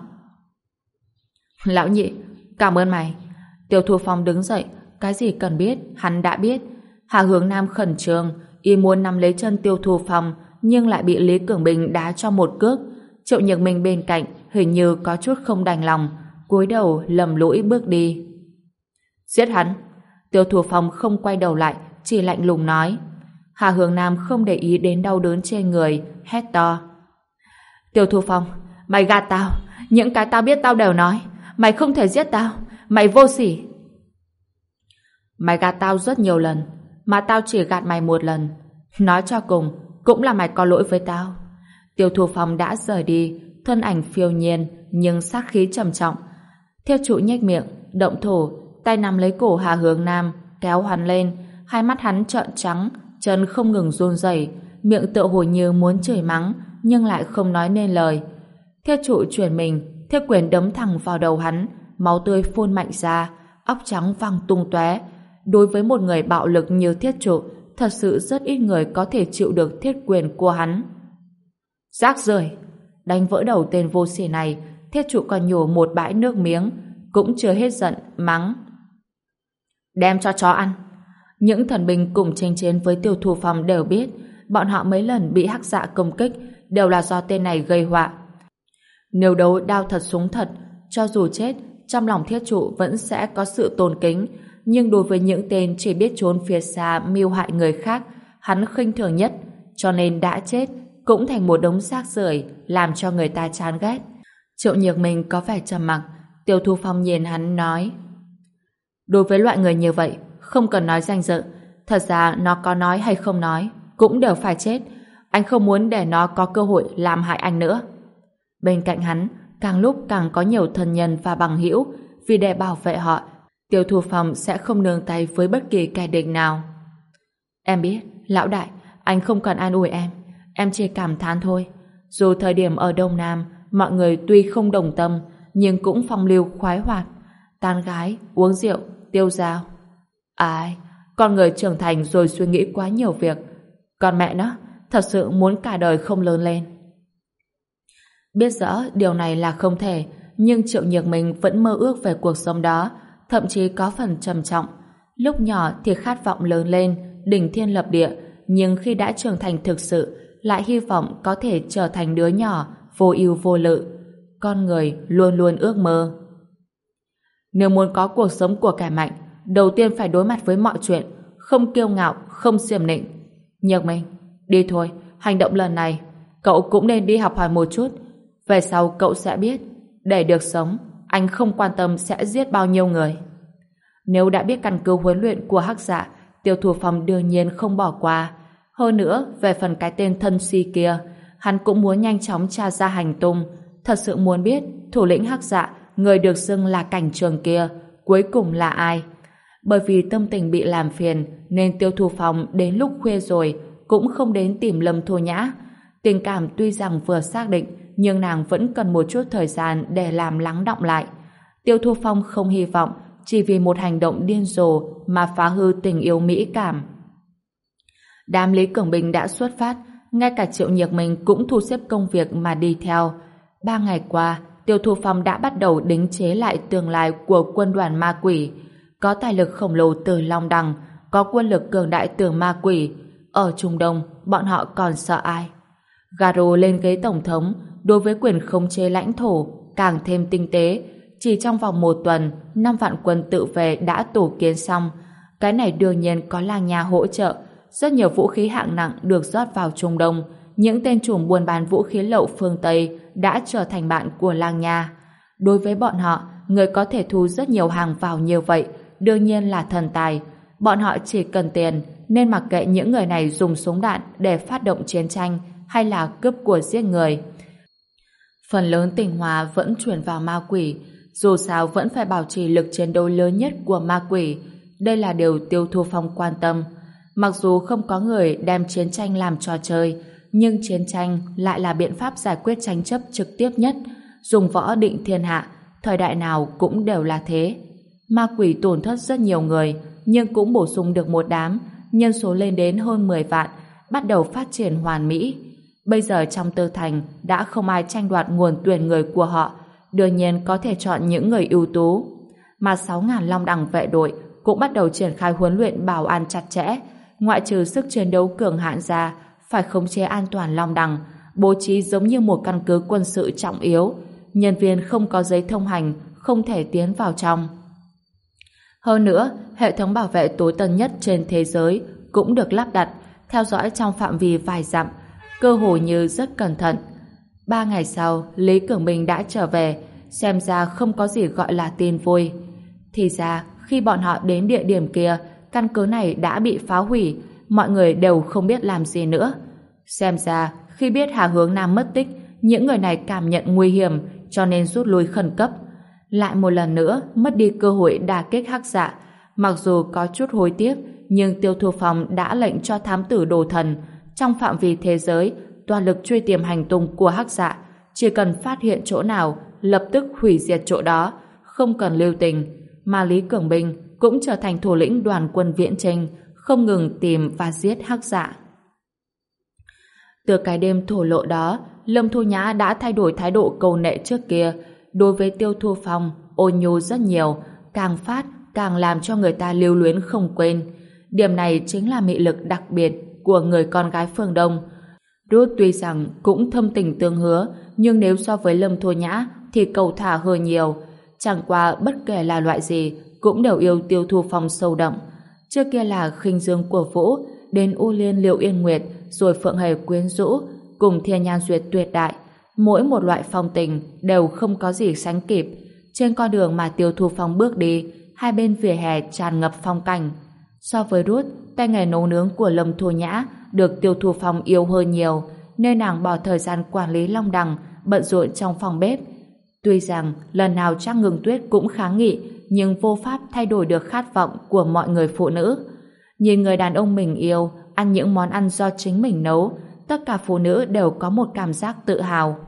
Lão nhị, cảm ơn mày. Tiêu Thu Phong đứng dậy, cái gì cần biết, hắn đã biết. Hà Hướng Nam khẩn trương, y muốn nắm lấy chân Tiêu Thu Phong, nhưng lại bị Lý Cường Bình đá cho một cước. Triệu Nhược Minh bên cạnh hình như có chút không đành lòng, cúi đầu lầm lũi bước đi. Giết hắn. Tiêu Thu Phong không quay đầu lại, chỉ lạnh lùng nói. Hà Hướng Nam không để ý đến đau đớn trên người, hét to. Tiêu Thu Phong, mày gạt tao, những cái tao biết tao đều nói. Mày không thể giết tao, mày vô sỉ. Mày gạt tao rất nhiều lần, mà tao chỉ gạt mày một lần. Nói cho cùng, cũng là mày có lỗi với tao. Tiêu Thu Phong đã rời đi, thân ảnh phiêu nhiên nhưng sát khí trầm trọng. Thiết trụ nhếch miệng, động thủ, tay nắm lấy cổ Hà Hướng Nam, kéo hắn lên, hai mắt hắn trợn trắng, chân không ngừng run rẩy, miệng tựa hồ như muốn chửi mắng, nhưng lại không nói nên lời. Thiết trụ chuyển mình, thiết quyền đấm thẳng vào đầu hắn, máu tươi phun mạnh ra, óc trắng văng tung tóe. Đối với một người bạo lực như thiết trụ, thật sự rất ít người có thể chịu được thiết quyền của hắn. Rác rưởi! Đánh vỡ đầu tên vô sỉ này, thiết trụ còn nhổ một bãi nước miếng, cũng chưa hết giận, mắng. Đem cho chó ăn! Những thần binh cùng tranh chiến với Tiêu Thu Phong đều biết, bọn họ mấy lần bị hắc dạ công kích đều là do tên này gây họa. Nếu đấu đao thật súng thật, cho dù chết, trong lòng thiết trụ vẫn sẽ có sự tôn kính, nhưng đối với những tên chỉ biết trốn phía xa mưu hại người khác, hắn khinh thường nhất, cho nên đã chết cũng thành một đống rác rưởi làm cho người ta chán ghét. Triệu Nhược Minh có vẻ trầm mặc. Tiêu Thu Phong nhìn hắn nói, đối với loại người như vậy không cần nói danh dự, thật ra nó có nói hay không nói cũng đều phải chết. Anh không muốn để nó có cơ hội làm hại anh nữa. Bên cạnh hắn càng lúc càng có nhiều thân nhân và bằng hữu, vì để bảo vệ họ, Tiêu Thu Phong sẽ không nương tay với bất kỳ kẻ địch nào. Em biết, lão đại, anh không cần an ủi em chỉ cảm thán thôi. Dù thời điểm ở Đông Nam mọi người tuy không đồng tâm, nhưng cũng phong lưu khoái hoạt, tán gái, uống rượu, tiêu dao. Ai, con người trưởng thành rồi suy nghĩ quá nhiều việc. Còn mẹ nó, thật sự muốn cả đời không lớn lên. Biết rõ điều này là không thể, nhưng Triệu Nhược Minh vẫn mơ ước về cuộc sống đó, thậm chí có phần trầm trọng. Lúc nhỏ thì khát vọng lớn lên, đỉnh thiên lập địa, nhưng khi đã trưởng thành thực sự, lại hy vọng có thể trở thành đứa nhỏ vô ưu vô lự. Con người luôn luôn ước mơ. Nếu muốn có cuộc sống của kẻ mạnh, đầu tiên phải đối mặt với mọi chuyện, không kiêu ngạo, không xiểm nịnh. Nhược Minh, đi thôi, hành động lần này, cậu cũng nên đi học hỏi một chút. Về sau cậu sẽ biết, để được sống, anh không quan tâm sẽ giết bao nhiêu người. Nếu đã biết căn cứ huấn luyện của hắc dạ, Tiêu Thu Phong đương nhiên không bỏ qua. Hơn nữa, về phần cái tên thân si kia, hắn cũng muốn nhanh chóng tra ra hành tung, thật sự muốn biết thủ lĩnh hắc dạ, người được xưng là Cảnh Trường kia, cuối cùng là ai. Bởi vì tâm tình bị làm phiền, nên Tiêu Thu Phong đến lúc khuya rồi cũng không đến tìm Lâm Thu Nhã. Tình cảm tuy rằng vừa xác định, nhưng nàng vẫn cần một chút thời gian để làm lắng đọng lại. Tiêu Thu Phong không hy vọng chỉ vì một hành động điên rồ mà phá hư tình yêu mỹ cảm. Đám Lý Cường Bình đã xuất phát, ngay cả Triệu Nhược Minh cũng thu xếp công việc mà đi theo. 3 ngày qua, Tiêu Thu Phong đã bắt đầu đính chế lại tương lai của quân đoàn ma quỷ. Có tài lực khổng lồ từ Long Đằng, có quân lực cường đại từ ma quỷ. Ở Trung Đông, bọn họ còn sợ ai? Garo lên ghế tổng thống, đối với quyền khống chế lãnh thổ càng thêm tinh tế. Chỉ trong vòng 1 tuần, 5 vạn quân tự vệ đã tổ kiến xong. Cái này đương nhiên có Lang Nha hỗ trợ. Rất nhiều vũ khí hạng nặng được rót vào Trung Đông. Những tên trùm buôn bán vũ khí lậu phương Tây đã trở thành bạn của Lang Nha. Đối với bọn họ, người có thể thu rất nhiều hàng vào như vậy đương nhiên là thần tài. Bọn họ chỉ cần tiền, nên mặc kệ những người này dùng súng đạn để phát động chiến tranh hay là cướp của giết người. Phần lớn tinh hoa vẫn chuyển vào ma quỷ, dù sao vẫn phải bảo trì lực chiến đấu lớn nhất của ma quỷ. Đây là điều Tiêu Thu Phong quan tâm. Mặc dù không có người đem chiến tranh làm trò chơi, nhưng chiến tranh lại là biện pháp giải quyết tranh chấp trực tiếp nhất. Dùng võ định thiên hạ, thời đại nào cũng đều là thế. Ma quỷ tổn thất rất nhiều người, nhưng cũng bổ sung được một đám, nhân số lên đến hơn 10 vạn, bắt đầu phát triển hoàn mỹ. Bây giờ trong Tư Thành đã không ai tranh đoạt nguồn tuyển người của họ, đương nhiên có thể chọn những người ưu tú. Mà 6.000 Long Đằng vệ đội cũng bắt đầu triển khai huấn luyện bảo an chặt chẽ, ngoại trừ sức chiến đấu cường hạn ra, phải khống chế an toàn Long Đằng, bố trí giống như một căn cứ quân sự trọng yếu. Nhân viên không có giấy thông hành không thể tiến vào trong. Hơn nữa, hệ thống bảo vệ tối tân nhất trên thế giới cũng được lắp đặt, theo dõi trong phạm vi vài dặm, cơ hồ như rất cẩn thận. 3 ngày sau, Lý Cường Minh đã trở về, xem ra không có gì gọi là tin vui. Thì ra, khi bọn họ đến địa điểm kia, căn cứ này đã bị phá hủy, mọi người đều không biết làm gì nữa. Xem ra, khi biết Hà Hướng Nam mất tích, những người này cảm nhận nguy hiểm, cho nên rút lui khẩn cấp. Lại một lần nữa, mất đi cơ hội đả kích Hắc Dạ. Mặc dù có chút hối tiếc, nhưng Tiêu Thu Phong đã lệnh cho thám tử Đồ Thần, trong phạm vi thế giới, toàn lực truy tìm hành tung của Hắc Dạ. Chỉ cần phát hiện chỗ nào, lập tức hủy diệt chỗ đó, không cần lưu tình. Mà Lý Cường Minh cũng trở thành thủ lĩnh đoàn quân viễn chinh, không ngừng tìm và giết Hắc Dạ. Từ cái đêm thổ lộ đó, Lâm Thu Nhã đã thay đổi thái độ câu nệ trước kia. Đối với Tiêu Thu Phong, ôn nhu rất nhiều, càng phát càng làm cho người ta lưu luyến không quên. Điểm này chính là mị lực đặc biệt của người con gái phương Đông. Ruth tuy rằng cũng thâm tình tương hứa, nhưng nếu so với Lâm Thu Nhã thì cầu thả hơi nhiều. Chẳng qua bất kể là loại gì cũng đều yêu Tiêu Thu Phong sâu đậm. Trước kia là khinh dương của Vũ, đến U Liên Liệu Yên Nguyệt, rồi Phượng Hề quyến rũ, cùng Thiên Nhan Duyệt tuyệt đại. Mỗi một loại phong tình đều không có gì sánh kịp. Trên con đường mà Tiêu Thu Phong bước đi, hai bên vỉa hè tràn ngập phong cảnh. So với Ruth, tay nghề nấu nướng của Lâm Thu Nhã được Tiêu Thu Phong yêu hơn nhiều, nên nàng bỏ thời gian quản lý Long Đằng, bận rộn trong phòng bếp. Tuy rằng lần nào Trác Ngưng Tuyết cũng kháng nghị, nhưng vô pháp thay đổi được khát vọng của mọi người phụ nữ. Nhìn người đàn ông mình yêu ăn những món ăn do chính mình nấu, tất cả phụ nữ đều có một cảm giác tự hào.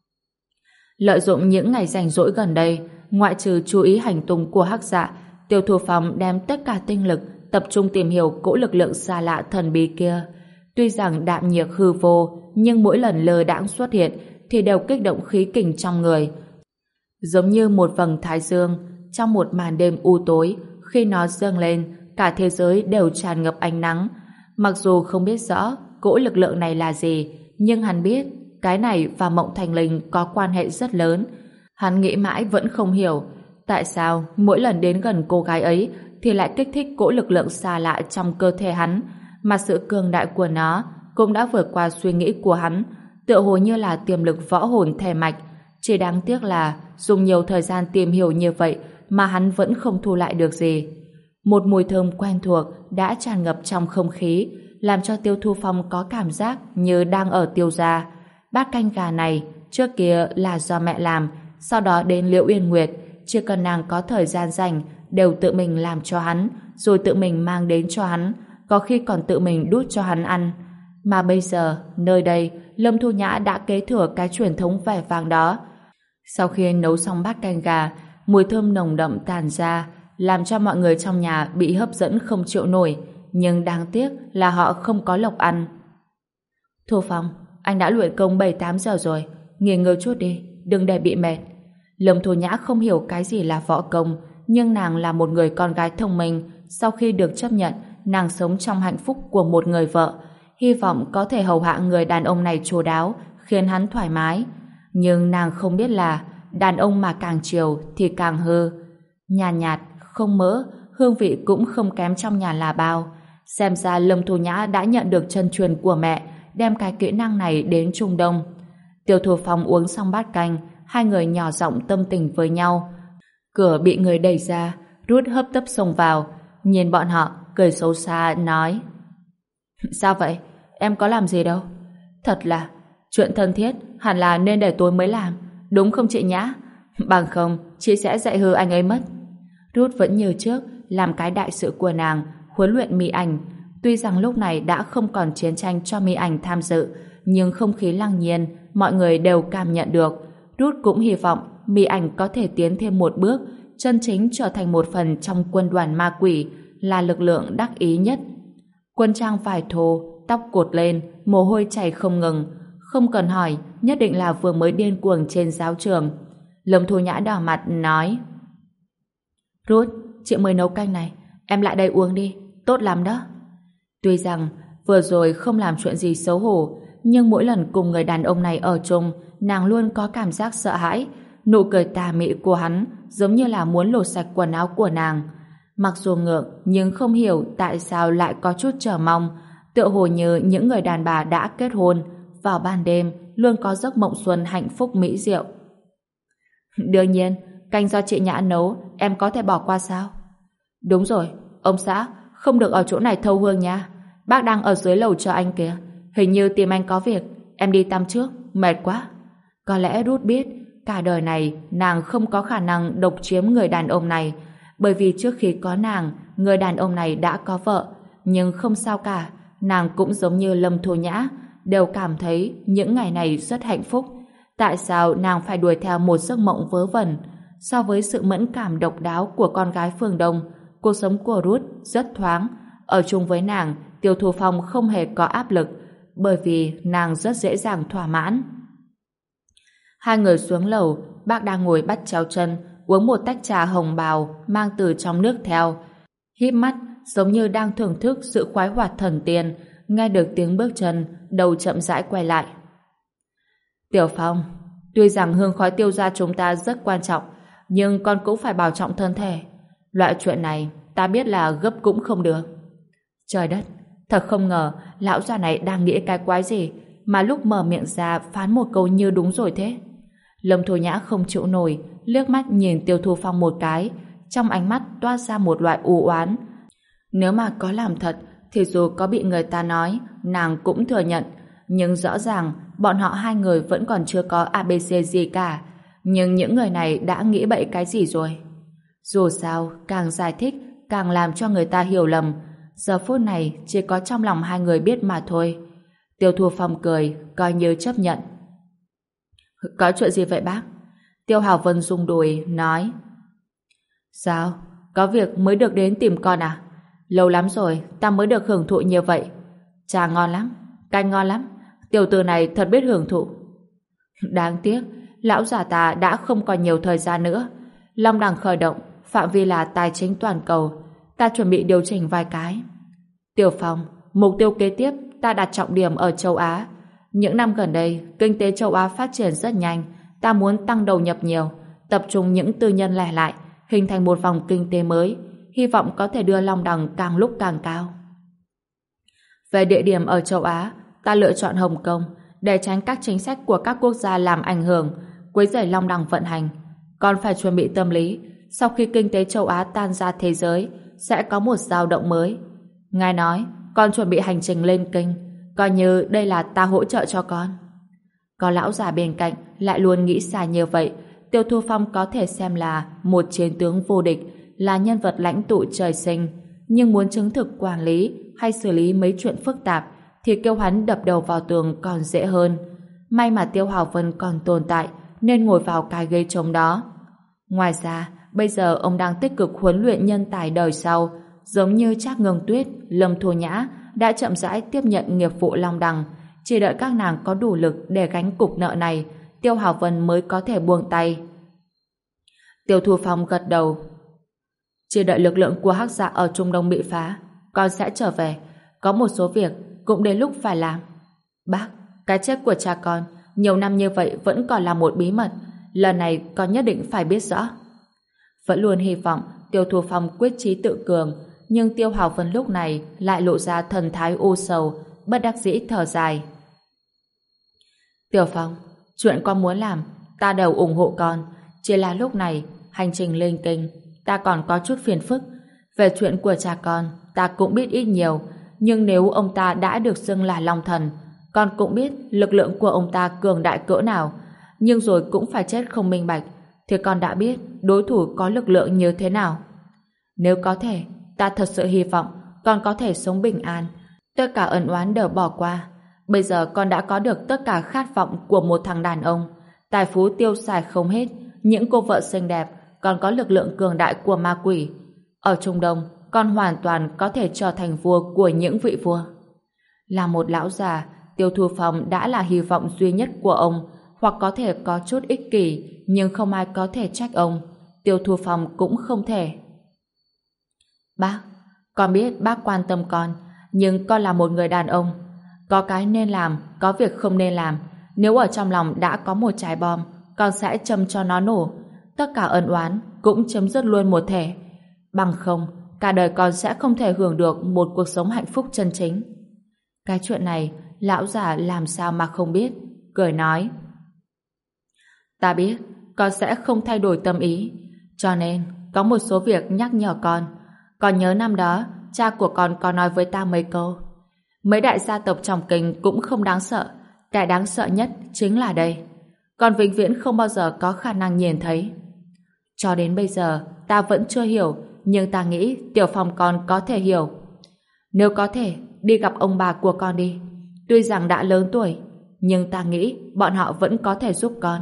Lợi dụng những ngày rảnh rỗi gần đây, ngoại trừ chú ý hành tung của Hắc Dạ, Tiêu Thu Phong đem tất cả tinh lực tập trung tìm hiểu cỗ lực lượng xa lạ thần bí kia. Tuy rằng đạm nhiệt hư vô, nhưng mỗi lần lơ đãng xuất hiện thì đều kích động khí kình trong người. Giống như một vầng thái dương trong một màn đêm u tối, khi nó dâng lên, cả thế giới đều tràn ngập ánh nắng. Mặc dù không biết rõ cỗ lực lượng này là gì, nhưng hắn biết cái này và Mộng Thành Linh có quan hệ rất lớn. Hắn nghĩ mãi vẫn không hiểu tại sao mỗi lần đến gần cô gái ấy thì lại kích thích cỗ lực lượng xa lạ trong cơ thể hắn, mà sự cường đại của nó cũng đã vượt qua suy nghĩ của hắn, tựa hồ như là tiềm lực võ hồn thể mạch. Chỉ đáng tiếc là dùng nhiều thời gian tìm hiểu như vậy mà hắn vẫn không thu lại được gì. Một mùi thơm quen thuộc đã tràn ngập trong không khí, làm cho Tiêu Thu Phong có cảm giác như đang ở Tiêu gia. Bát canh gà này trước kia là do mẹ làm, sau đó đến Liễu Yên Nguyệt, chỉ cần nàng có thời gian rảnh đều tự mình làm cho hắn, rồi tự mình mang đến cho hắn, có khi còn tự mình đút cho hắn ăn. Mà bây giờ, nơi đây, Lâm Thu Nhã đã kế thừa cái truyền thống vẻ vang đó. Sau khi nấu xong bát canh gà, mùi thơm nồng đậm tràn ra, làm cho mọi người trong nhà bị hấp dẫn không chịu nổi, nhưng đáng tiếc là họ không có lộc ăn. Thu Phong, anh đã luyện công 7-8 giờ rồi, nghỉ ngơi chút đi, đừng để bị mệt. Lâm Thu Nhã không hiểu cái gì là võ công, nhưng nàng là một người con gái thông minh, sau khi được chấp nhận, nàng sống trong hạnh phúc của một người vợ, hy vọng có thể hầu hạ người đàn ông này chu đáo, khiến hắn thoải mái. Nhưng nàng không biết là đàn ông mà càng chiều thì càng hư. Nhàn nhạt, không mỡ, hương vị cũng không kém trong nhà là bao. Xem ra Lâm Thu Nhã đã nhận được chân truyền của mẹ, đem cái kỹ năng này đến Trung Đông. Tiêu Thu Phong uống xong bát canh, hai người nhỏ giọng tâm tình với nhau. Cửa bị người đẩy ra, Ruth hấp tấp xông vào, nhìn bọn họ, cười xấu xa, nói: Sao vậy? Em có làm gì đâu. Thật là, chuyện thân thiết hẳn là nên để tôi mới làm, đúng không chị Nhã? Bằng không, chị sẽ dạy hư anh ấy mất. Ruth vẫn như trước, làm cái đại sự của nàng, huấn luyện mỹ ảnh. Tuy rằng lúc này đã không còn chiến tranh cho mỹ ảnh tham dự, nhưng không khí lăng nhiên, mọi người đều cảm nhận được. Ruth cũng hy vọng Mị Ảnh có thể tiến thêm một bước, chân chính trở thành một phần trong quân đoàn ma quỷ, là lực lượng đắc ý nhất. Quân trang vải thô, tóc cột lên, mồ hôi chảy không ngừng. Không cần hỏi, nhất định là vừa mới điên cuồng trên giáo trường. Lâm Thu Nhã đỏ mặt nói: Ruth, chị mới nấu canh này, em lại đây uống đi, tốt lắm đó. Tuy rằng vừa rồi không làm chuyện gì xấu hổ, nhưng mỗi lần cùng người đàn ông này ở chung, nàng luôn có cảm giác sợ hãi. Nụ cười tà mị của hắn giống như là muốn lột sạch quần áo của nàng. Mặc dù ngượng, nhưng không hiểu tại sao lại có chút chờ mong, tựa hồ như những người đàn bà đã kết hôn, vào ban đêm luôn có giấc mộng xuân hạnh phúc mỹ diệu. Đương nhiên, canh do chị Nhã nấu, em có thể bỏ qua sao? Đúng rồi, ông xã, không được ở chỗ này thâu hương nha. Bác đang ở dưới lầu chờ anh kìa. Hình như tìm anh có việc, em đi tắm trước, mệt quá. Có lẽ Ruth biết, cả đời này nàng không có khả năng độc chiếm người đàn ông này, bởi vì trước khi có nàng, người đàn ông này đã có vợ. Nhưng không sao cả, nàng cũng giống như Lâm Thu Nhã, đều cảm thấy những ngày này rất hạnh phúc. Tại sao nàng phải đuổi theo một giấc mộng vớ vẩn? So với sự mẫn cảm độc đáo của con gái phương Đông, cuộc sống của Ruth rất thoáng. Ở chung với nàng, Tiêu Thu Phong không hề có áp lực, bởi vì nàng rất dễ dàng thỏa mãn. Hai người xuống lầu, bác đang ngồi bắt chéo chân, uống một tách trà hồng bào mang từ trong nước theo. Híp mắt, giống như đang thưởng thức sự khoái hoạt thần tiên, nghe được tiếng bước chân, đầu chậm rãi quay lại. Tiểu Phong, tuy rằng hương khói Tiêu gia chúng ta rất quan trọng, nhưng con cũng phải bảo trọng thân thể. Loại chuyện này, ta biết là gấp cũng không được. Trời đất, thật không ngờ, lão già này đang nghĩ cái quái gì, mà lúc mở miệng ra phán một câu như đúng rồi thế. Lâm Thu Nhã không chịu nổi, liếc mắt nhìn Tiêu Thu Phong một cái, trong ánh mắt toát ra một loại u oán. Nếu mà có làm thật, thì dù có bị người ta nói, nàng cũng thừa nhận. Nhưng rõ ràng, bọn họ hai người vẫn còn chưa có ABC gì cả. Nhưng những người này đã nghĩ bậy cái gì rồi? Dù sao, càng giải thích, càng làm cho người ta hiểu lầm. Giờ phút này, chỉ có trong lòng hai người biết mà thôi. Tiêu Thu Phong cười, coi như chấp nhận. Có chuyện gì vậy bác? Tiêu Hào Vân rung đùi, nói: Sao? Có việc mới được đến tìm con à? Lâu lắm rồi, ta mới được hưởng thụ như vậy. Trà ngon lắm, canh ngon lắm. Tiểu tử này thật biết hưởng thụ. Đáng tiếc, lão già ta đã không còn nhiều thời gian nữa. Long đẳng khởi động, phạm vi là tài chính toàn cầu. Ta chuẩn bị điều chỉnh vài cái. Tiểu Phong, mục tiêu kế tiếp ta đặt trọng điểm ở châu Á. Những năm gần đây, kinh tế châu Á phát triển rất nhanh. Ta muốn tăng đầu nhập nhiều, tập trung những tư nhân lẻ lại, hình thành một vòng kinh tế mới. Hy vọng có thể đưa Long Đằng càng lúc càng cao. Về địa điểm ở châu Á, ta lựa chọn Hồng Kông để tránh các chính sách của các quốc gia làm ảnh hưởng, quấy rầy Long Đằng vận hành. Còn phải chuẩn bị tâm lý, sau khi kinh tế châu Á tan ra thế giới, sẽ có một dao động mới. Ngài nói, con chuẩn bị hành trình lên kinh, coi như đây là ta hỗ trợ cho con. Có lão già bên cạnh lại luôn nghĩ xa như vậy, Tiêu Thu Phong có thể xem là một chiến tướng vô địch, là nhân vật lãnh tụ trời sinh, nhưng muốn chứng thực quản lý hay xử lý mấy chuyện phức tạp thì kêu hắn đập đầu vào tường còn dễ hơn. May mà Tiêu Hào Vân còn tồn tại nên ngồi vào cái ghế trống đó. Ngoài ra, bây giờ ông đang tích cực huấn luyện nhân tài đời sau, giống như Trác Ngưng Tuyết, Lâm Thu Nhã đã chậm rãi tiếp nhận nghiệp vụ Long Đằng. Chỉ đợi các nàng có đủ lực để gánh cục nợ này, Tiêu Hào Vân mới có thể buông tay. Tiêu Thu Phong gật đầu. Chỉ đợi lực lượng của Hắc Dạ ở Trung Đông bị phá, con sẽ trở về. Có một số việc cũng đến lúc phải làm. Bác, cái chết của cha con nhiều năm như vậy vẫn còn là một bí mật. Lần này con nhất định phải biết rõ. Vẫn luôn hy vọng Tiêu Thu Phong quyết chí tự cường, nhưng Tiêu Hào Vân lúc này lại lộ ra thần thái u sầu, bất đắc dĩ thở dài. Tiểu Phong, chuyện con muốn làm, ta đều ủng hộ con. Chỉ là lúc này, hành trình lên kinh, ta còn có chút phiền phức. Về chuyện của cha con, ta cũng biết ít nhiều, nhưng nếu ông ta đã được xưng là Long Thần, con cũng biết lực lượng của ông ta cường đại cỡ nào, nhưng rồi cũng phải chết không minh bạch, thì con đã biết đối thủ có lực lượng như thế nào. Nếu có thể, ta thật sự hy vọng con có thể sống bình an, tất cả ân oán đều bỏ qua. Bây giờ con đã có được tất cả khát vọng của một thằng đàn ông, tài phú tiêu xài không hết, những cô vợ xinh đẹp, còn có lực lượng cường đại của ma quỷ. Ở Trung Đông, con hoàn toàn có thể trở thành vua của những vị vua. Là một lão già, Tiêu Thu Phong đã là hy vọng duy nhất của ông, hoặc có thể có chút ích kỷ, nhưng không ai có thể trách ông. Tiêu Thu Phong cũng không thể. Bác, con biết bác quan tâm con, nhưng con là một người đàn ông. Có cái nên làm, có việc không nên làm. Nếu ở trong lòng đã có một trái bom, con sẽ châm cho nó nổ. Tất cả ân oán cũng chấm dứt luôn một thể. Bằng không, cả đời con sẽ không thể hưởng được một cuộc sống hạnh phúc chân chính. Cái chuyện này, lão già làm sao mà không biết, cười nói. Ta biết, con sẽ không thay đổi tâm ý. Cho nên, có một số việc nhắc nhở con. Con nhớ năm đó, cha của con có nói với ta mấy câu. Mấy đại gia tộc trong kinh cũng không đáng sợ. Cái đáng sợ nhất chính là đây. Con vĩnh viễn không bao giờ có khả năng nhìn thấy. Cho đến bây giờ, ta vẫn chưa hiểu, nhưng ta nghĩ Tiểu Phong con có thể hiểu. Nếu có thể, đi gặp ông bà của con đi. Tuy rằng đã lớn tuổi, nhưng ta nghĩ bọn họ vẫn có thể giúp con.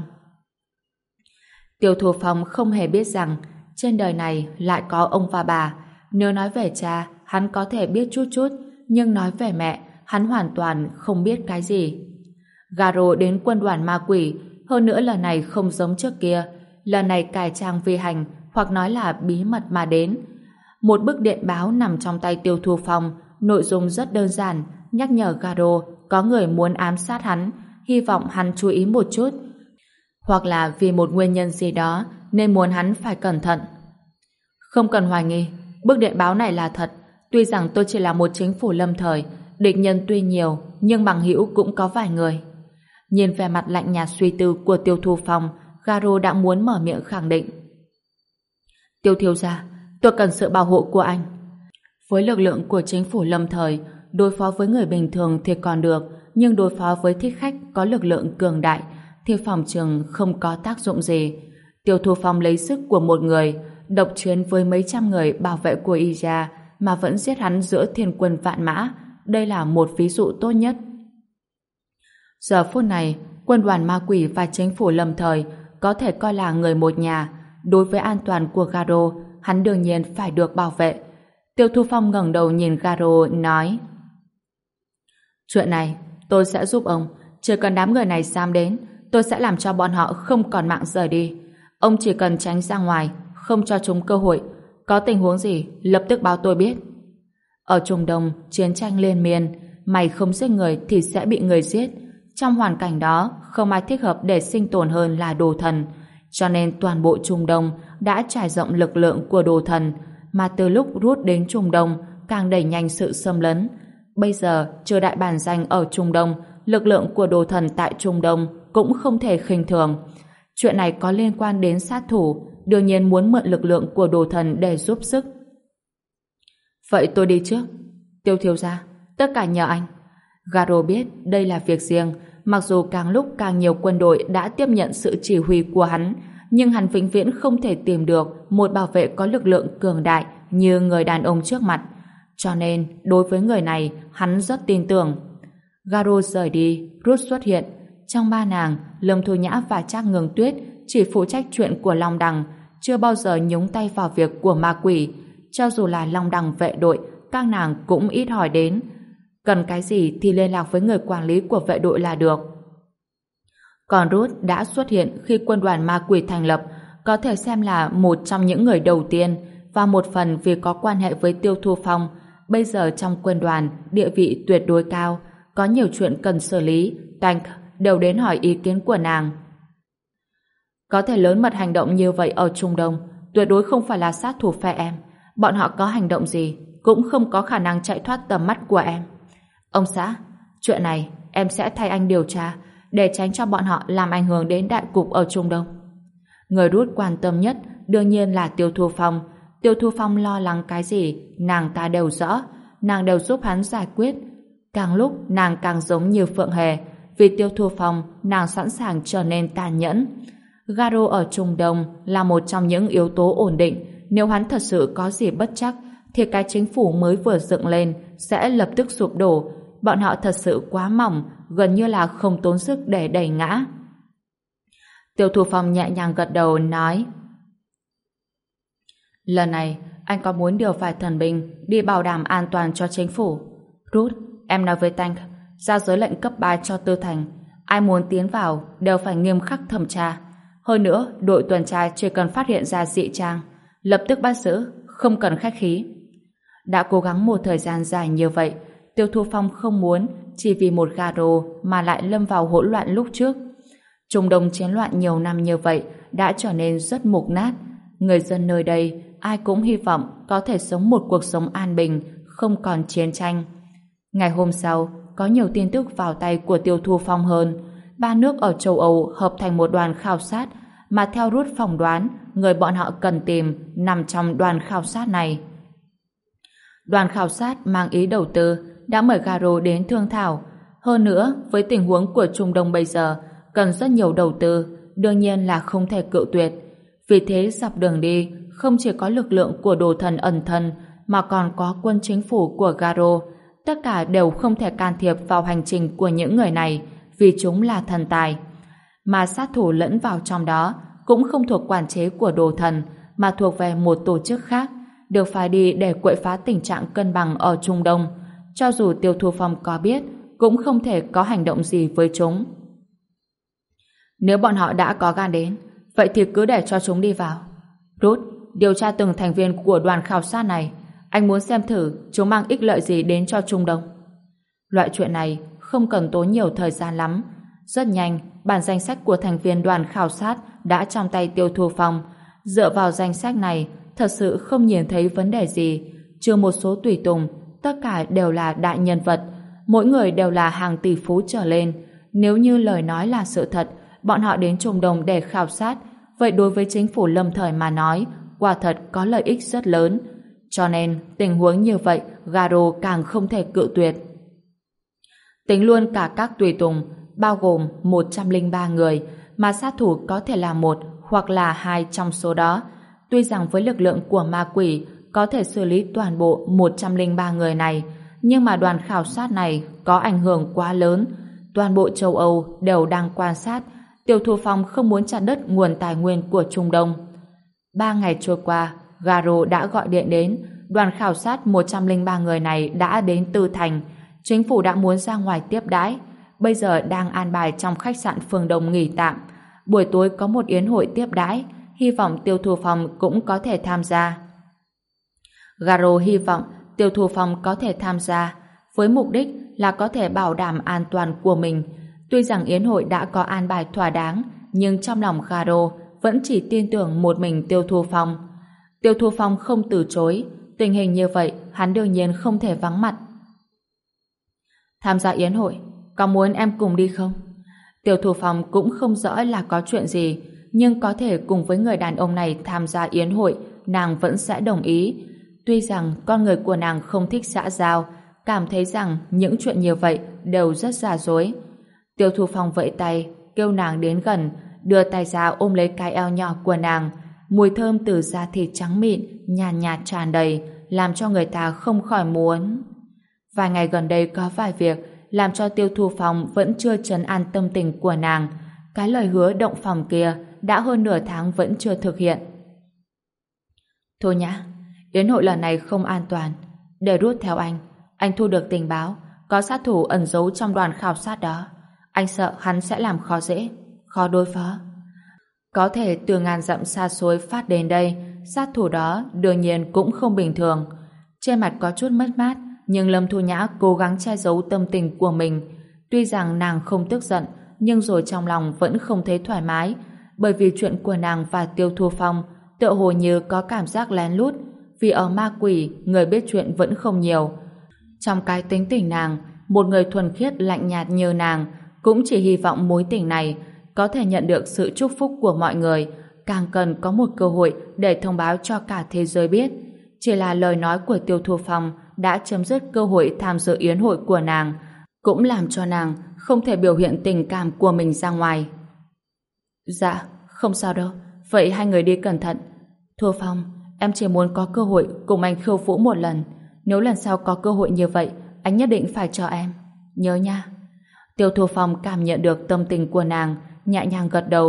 Tiêu Thu Phong không hề biết rằng trên đời này lại có ông và bà. Nếu nói về cha, hắn có thể biết chút chút, nhưng nói về mẹ, hắn hoàn toàn không biết cái gì. Garo đến quân đoàn ma quỷ, hơn nữa lần này không giống trước kia. Lần này cải trang vi hành, hoặc nói là bí mật mà đến. Một bức điện báo nằm trong tay Tiêu Thu Phong, nội dung rất đơn giản, nhắc nhở Garo có người muốn ám sát hắn, hy vọng hắn chú ý một chút. Hoặc là vì một nguyên nhân gì đó nên muốn hắn phải cẩn thận. Không cần hoài nghi, bức điện báo này là thật. Tuy rằng tôi chỉ là một chính phủ lâm thời, địch nhân tuy nhiều, nhưng bằng hữu cũng có vài người. Nhìn vẻ mặt lạnh nhạt suy tư của Tiêu Thu Phong, Garo đã muốn mở miệng khẳng định. Tiêu thiếu gia, tôi cần sự bảo hộ của anh. Với lực lượng của chính phủ lâm thời, đối phó với người bình thường thì còn được, nhưng đối phó với thích khách có lực lượng cường đại thì phòng trường không có tác dụng gì. Tiêu Thu Phong lấy sức của một người, độc chiến với mấy trăm người bảo vệ của Ija mà vẫn giết hắn giữa thiên quân vạn mã. Đây là một ví dụ tốt nhất. Giờ phút này, quân đoàn ma quỷ và chính phủ lâm thời có thể coi là người một nhà. Đối với an toàn của Garo, hắn đương nhiên phải được bảo vệ. Tiêu Thu Phong ngẩng đầu nhìn Garo, nói: Chuyện này, tôi sẽ giúp ông. Chỉ cần đám người này dám đến, tôi sẽ làm cho bọn họ không còn mạng rời đi. Ông chỉ cần tránh ra ngoài, không cho chúng cơ hội. Có tình huống gì, lập tức báo tôi biết. Ở Trung Đông, chiến tranh liên miên, mày không giết người thì sẽ bị người giết. Trong hoàn cảnh đó, không ai thích hợp để sinh tồn hơn là đồ thần. Cho nên toàn bộ Trung Đông đã trải rộng lực lượng của đồ thần, mà từ lúc rút đến Trung Đông càng đẩy nhanh sự xâm lấn. Bây giờ, trừ đại bản danh ở Trung Đông, lực lượng của đồ thần tại Trung Đông cũng không thể khinh thường. Chuyện này có liên quan đến sát thủ, đương nhiên muốn mượn lực lượng của đồ thần để giúp sức. Vậy tôi đi trước. Tiêu thiếu gia, tất cả nhờ anh. Garo biết đây là việc riêng, mặc dù càng lúc càng nhiều quân đội đã tiếp nhận sự chỉ huy của hắn, nhưng hắn vĩnh viễn không thể tìm được một bảo vệ có lực lượng cường đại như người đàn ông trước mặt. Cho nên, đối với người này, hắn rất tin tưởng. Garo rời đi, Ruth xuất hiện. Trong ba nàng, Lâm Thu Nhã và Trác Ngưng Tuyết chỉ phụ trách chuyện của Long Đằng, chưa bao giờ nhúng tay vào việc của ma quỷ. Cho dù là Long Đằng vệ đội, các nàng cũng ít hỏi đến. Cần cái gì thì liên lạc với người quản lý của vệ đội là được. Còn Ruth đã xuất hiện khi quân đoàn ma quỷ thành lập, có thể xem là một trong những người đầu tiên, và một phần vì có quan hệ với Tiêu Thu Phong. Bây giờ trong quân đoàn, địa vị tuyệt đối cao, có nhiều chuyện cần xử lý, Tank đều đến hỏi ý kiến của nàng. Có thể lớn mật hành động như vậy ở Trung Đông, tuyệt đối không phải là sát thủ phe em. Bọn họ có hành động gì, cũng không có khả năng chạy thoát tầm mắt của em. Ông xã, chuyện này em sẽ thay anh điều tra, để tránh cho bọn họ làm ảnh hưởng đến đại cục ở Trung Đông. Người Ruth quan tâm nhất đương nhiên là Tiêu Thu Phong. Tiêu Thu Phong lo lắng cái gì, nàng ta đều rõ, nàng đều giúp hắn giải quyết. Càng lúc nàng càng giống như Phượng Hề, vì Tiêu Thu Phong nàng sẵn sàng trở nên tàn nhẫn. Garo ở Trung Đông là một trong những yếu tố ổn định. Nếu hắn thật sự có gì bất trắc thì cái chính phủ mới vừa dựng lên sẽ lập tức sụp đổ. Bọn họ thật sự quá mỏng, gần như là không tốn sức để đẩy ngã. Tiêu Thu Phong nhẹ nhàng gật đầu nói: lần này anh có muốn điều vài thần binh đi bảo đảm an toàn cho chính phủ. Ruth, em nói với Tank ra giới lệnh cấp 3 cho Tư Thành, ai muốn tiến vào đều phải nghiêm khắc thẩm tra. Hơn nữa, đội tuần tra chỉ cần phát hiện ra dị trang lập tức bắt giữ, không cần khách khí. Đã cố gắng một thời gian dài như vậy, Tiêu Thu Phong không muốn chỉ vì một Garo mà lại lâm vào hỗn loạn lúc trước. Trung Đông chiến loạn nhiều năm như vậy đã trở nên rất mục nát. Người dân nơi đây ai cũng hy vọng có thể sống một cuộc sống an bình, không còn chiến tranh. Ngày hôm sau, có nhiều tin tức vào tay của Tiêu Thu Phong hơn. 3 nước ở châu Âu hợp thành một đoàn khảo sát, mà theo Ruth phỏng đoán, người bọn họ cần tìm nằm trong đoàn khảo sát này. Đoàn khảo sát mang ý đầu tư đã mời Garo đến thương thảo. Hơn nữa, với tình huống của Trung Đông bây giờ, cần rất nhiều đầu tư, đương nhiên là không thể cự tuyệt. Vì thế dọc đường đi, không chỉ có lực lượng của đồ thần ẩn thân, mà còn có quân chính phủ của Garo. Tất cả đều không thể can thiệp vào hành trình của những người này, vì chúng là thần tài. Mà sát thủ lẫn vào trong đó cũng không thuộc quản chế của đồ thần, mà thuộc về một tổ chức khác, được phái đi để quậy phá tình trạng cân bằng ở Trung Đông. Cho dù Tiêu Thu Phong có biết, cũng không thể có hành động gì với chúng. Nếu bọn họ đã có gan đến, vậy thì cứ để cho chúng đi vào. Ruth, điều tra từng thành viên của đoàn khảo sát này. Anh muốn xem thử chúng mang ích lợi gì đến cho Trung Đông. Loại chuyện này không cần tốn nhiều thời gian lắm. Rất nhanh, bản danh sách của thành viên đoàn khảo sát đã trong tay Tiêu Thu Phong. Dựa vào danh sách này, thật sự không nhìn thấy vấn đề gì. Trừ một số tùy tùng, tất cả đều là đại nhân vật. Mỗi người đều là hàng tỷ phú trở lên. Nếu như lời nói là sự thật, bọn họ đến Trung Đông để khảo sát, vậy đối với chính phủ lâm thời mà nói, quả thật có lợi ích rất lớn. Cho nên, tình huống như vậy, Garo càng không thể cự tuyệt. Tính luôn cả các tùy tùng, bao gồm 103 người, mà sát thủ có thể là một hoặc là hai trong số đó. Tuy rằng với lực lượng của ma quỷ có thể xử lý toàn bộ 103 người này, nhưng mà đoàn khảo sát này có ảnh hưởng quá lớn. Toàn bộ châu Âu đều đang quan sát. Tiêu Thu Phong không muốn chặt đứt nguồn tài nguyên của Trung Đông. 3 ngày trôi qua, Garo đã gọi điện đến. Đoàn khảo sát 103 người này đã đến Tư Thành. Chính phủ đã muốn ra ngoài tiếp đãi. Bây giờ đang an bài trong khách sạn Phương Đông nghỉ tạm. Buổi tối có một yến hội tiếp đãi. Hy vọng Tiêu Thu Phong cũng có thể tham gia. Garo hy vọng Tiêu Thu Phong có thể tham gia với mục đích là có thể bảo đảm an toàn của mình. Tuy rằng yến hội đã có an bài thỏa đáng, nhưng trong lòng Garo vẫn chỉ tin tưởng một mình Tiêu Thu Phong. Tiêu Thu Phong không từ chối. Tình hình như vậy, hắn đương nhiên không thể vắng mặt. Tham gia yến hội, có muốn em cùng đi không? Tiêu Thu Phong cũng không rõ là có chuyện gì, nhưng có thể cùng với người đàn ông này tham gia yến hội, nàng vẫn sẽ đồng ý. Tuy rằng con người của nàng không thích xã giao, cảm thấy rằng những chuyện như vậy đều rất giả dối. Tiêu Thu Phong vẫy tay, kêu nàng đến gần, đưa tay ra ôm lấy cái eo nhỏ của nàng. Mùi thơm từ da thịt trắng mịn, nhàn nhạt tràn đầy, làm cho người ta không khỏi muốn. Vài ngày gần đây có vài việc làm cho Tiêu Thu Phong vẫn chưa trấn an tâm tình của nàng. Cái lời hứa động phòng kia đã hơn nửa tháng vẫn chưa thực hiện. Thôi nhá, yến hội lần này không an toàn. Để rút theo anh thu được tình báo có sát thủ ẩn giấu trong đoàn khảo sát đó. Anh sợ hắn sẽ làm khó dễ, khó đối phó. Có thể từ ngàn dặm xa xôi phát đến đây, sát thủ đó đương nhiên cũng không bình thường. Trên mặt có chút mất mát, nhưng Lâm Thu Nhã cố gắng che giấu tâm tình của mình. Tuy rằng nàng không tức giận, nhưng rồi trong lòng vẫn không thấy thoải mái, bởi vì chuyện của nàng và Tiêu Thu Phong tựa hồ như có cảm giác lén lút, vì ở ma quỷ người biết chuyện vẫn không nhiều. Trong cái tính tình nàng, một người thuần khiết lạnh nhạt như nàng cũng chỉ hy vọng mối tình này có thể nhận được sự chúc phúc của mọi người, càng cần có một cơ hội để thông báo cho cả thế giới biết. Chỉ là lời nói của Tiêu Thu Phong đã chấm dứt cơ hội tham dự yến hội của nàng, cũng làm cho nàng không thể biểu hiện tình cảm của mình ra ngoài. Dạ, không sao đâu. Vậy hai người đi cẩn thận. Thu Phong, em chỉ muốn có cơ hội cùng anh khiêu vũ một lần. Nếu lần sau có cơ hội như vậy, anh nhất định phải cho em. Nhớ nha. Tiêu Thu Phong cảm nhận được tâm tình của nàng, nhẹ nhàng gật đầu.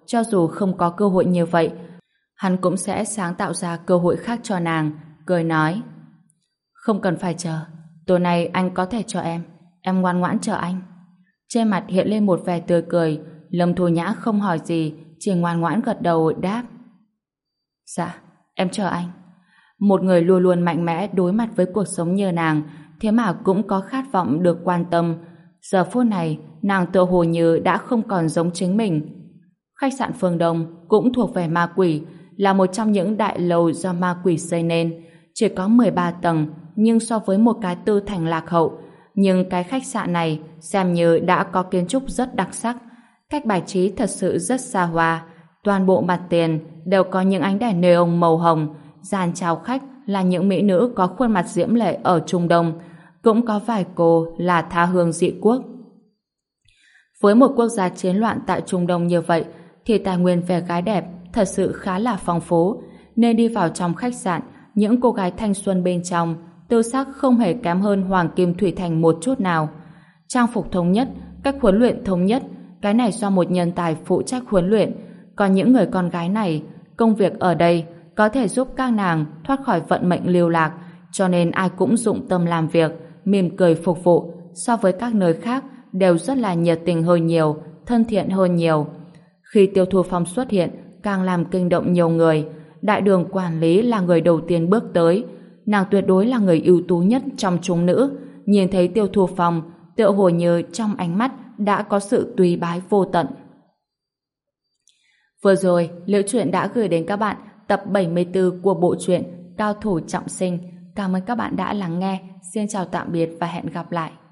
cho dù không có cơ hội như vậy, hắn cũng sẽ sáng tạo ra cơ hội khác cho nàng, cười nói. Không cần phải chờ, tối nay anh có thể cho em ngoan ngoãn chờ anh. Trên mặt hiện lên một vẻ tươi cười, Lâm Thu Nhã không hỏi gì, chỉ ngoan ngoãn gật đầu đáp. Dạ, em chờ anh. Một người luôn luôn mạnh mẽ đối mặt với cuộc sống như nàng, thế mà cũng có khát vọng được quan tâm. Giờ phút này, nàng tựa hồ như đã không còn giống chính mình. Khách sạn Phương Đông cũng thuộc về ma quỷ, là một trong những đại lầu do ma quỷ xây nên. Chỉ có 13 tầng, nhưng so với một cái tư thành lạc hậu, nhưng cái khách sạn này xem như đã có kiến trúc rất đặc sắc. Cách bài trí thật sự rất xa hoa. Toàn bộ mặt tiền đều có những ánh đèn neon màu hồng. Dàn chào khách là những mỹ nữ có khuôn mặt diễm lệ ở Trung Đông. Cũng có vài cô là tha hương dị quốc. Với một quốc gia chiến loạn tại Trung Đông như vậy, thì tài nguyên về gái đẹp thật sự khá là phong phú. Nên đi vào trong khách sạn, những cô gái thanh xuân bên trong tư sắc không hề kém hơn Hoàng Kim Thủy Thành một chút nào. Trang phục thống nhất, cách huấn luyện thống nhất, cái này do một nhân tài phụ trách huấn luyện. Còn những người con gái này, công việc ở đây có thể giúp các nàng thoát khỏi vận mệnh lưu lạc, cho nên ai cũng dụng tâm làm việc, mỉm cười phục vụ. So với các nơi khác đều rất là nhiệt tình hơn nhiều, thân thiện hơn nhiều. Khi Tiêu Thu Phong xuất hiện, càng làm kinh động nhiều người. Đại đường quản lý là người đầu tiên bước tới. Nàng tuyệt đối là người ưu tú nhất trong chúng nữ. Nhìn thấy Tiêu Thu Phong, tựa hồ như trong ánh mắt đã có sự tùy bái vô tận. Vừa rồi, Liễu Chuyện đã gửi đến các bạn tập 74 của bộ truyện Cao Thủ Trọng Sinh. Cảm ơn các bạn đã lắng nghe. Xin chào tạm biệt và hẹn gặp lại.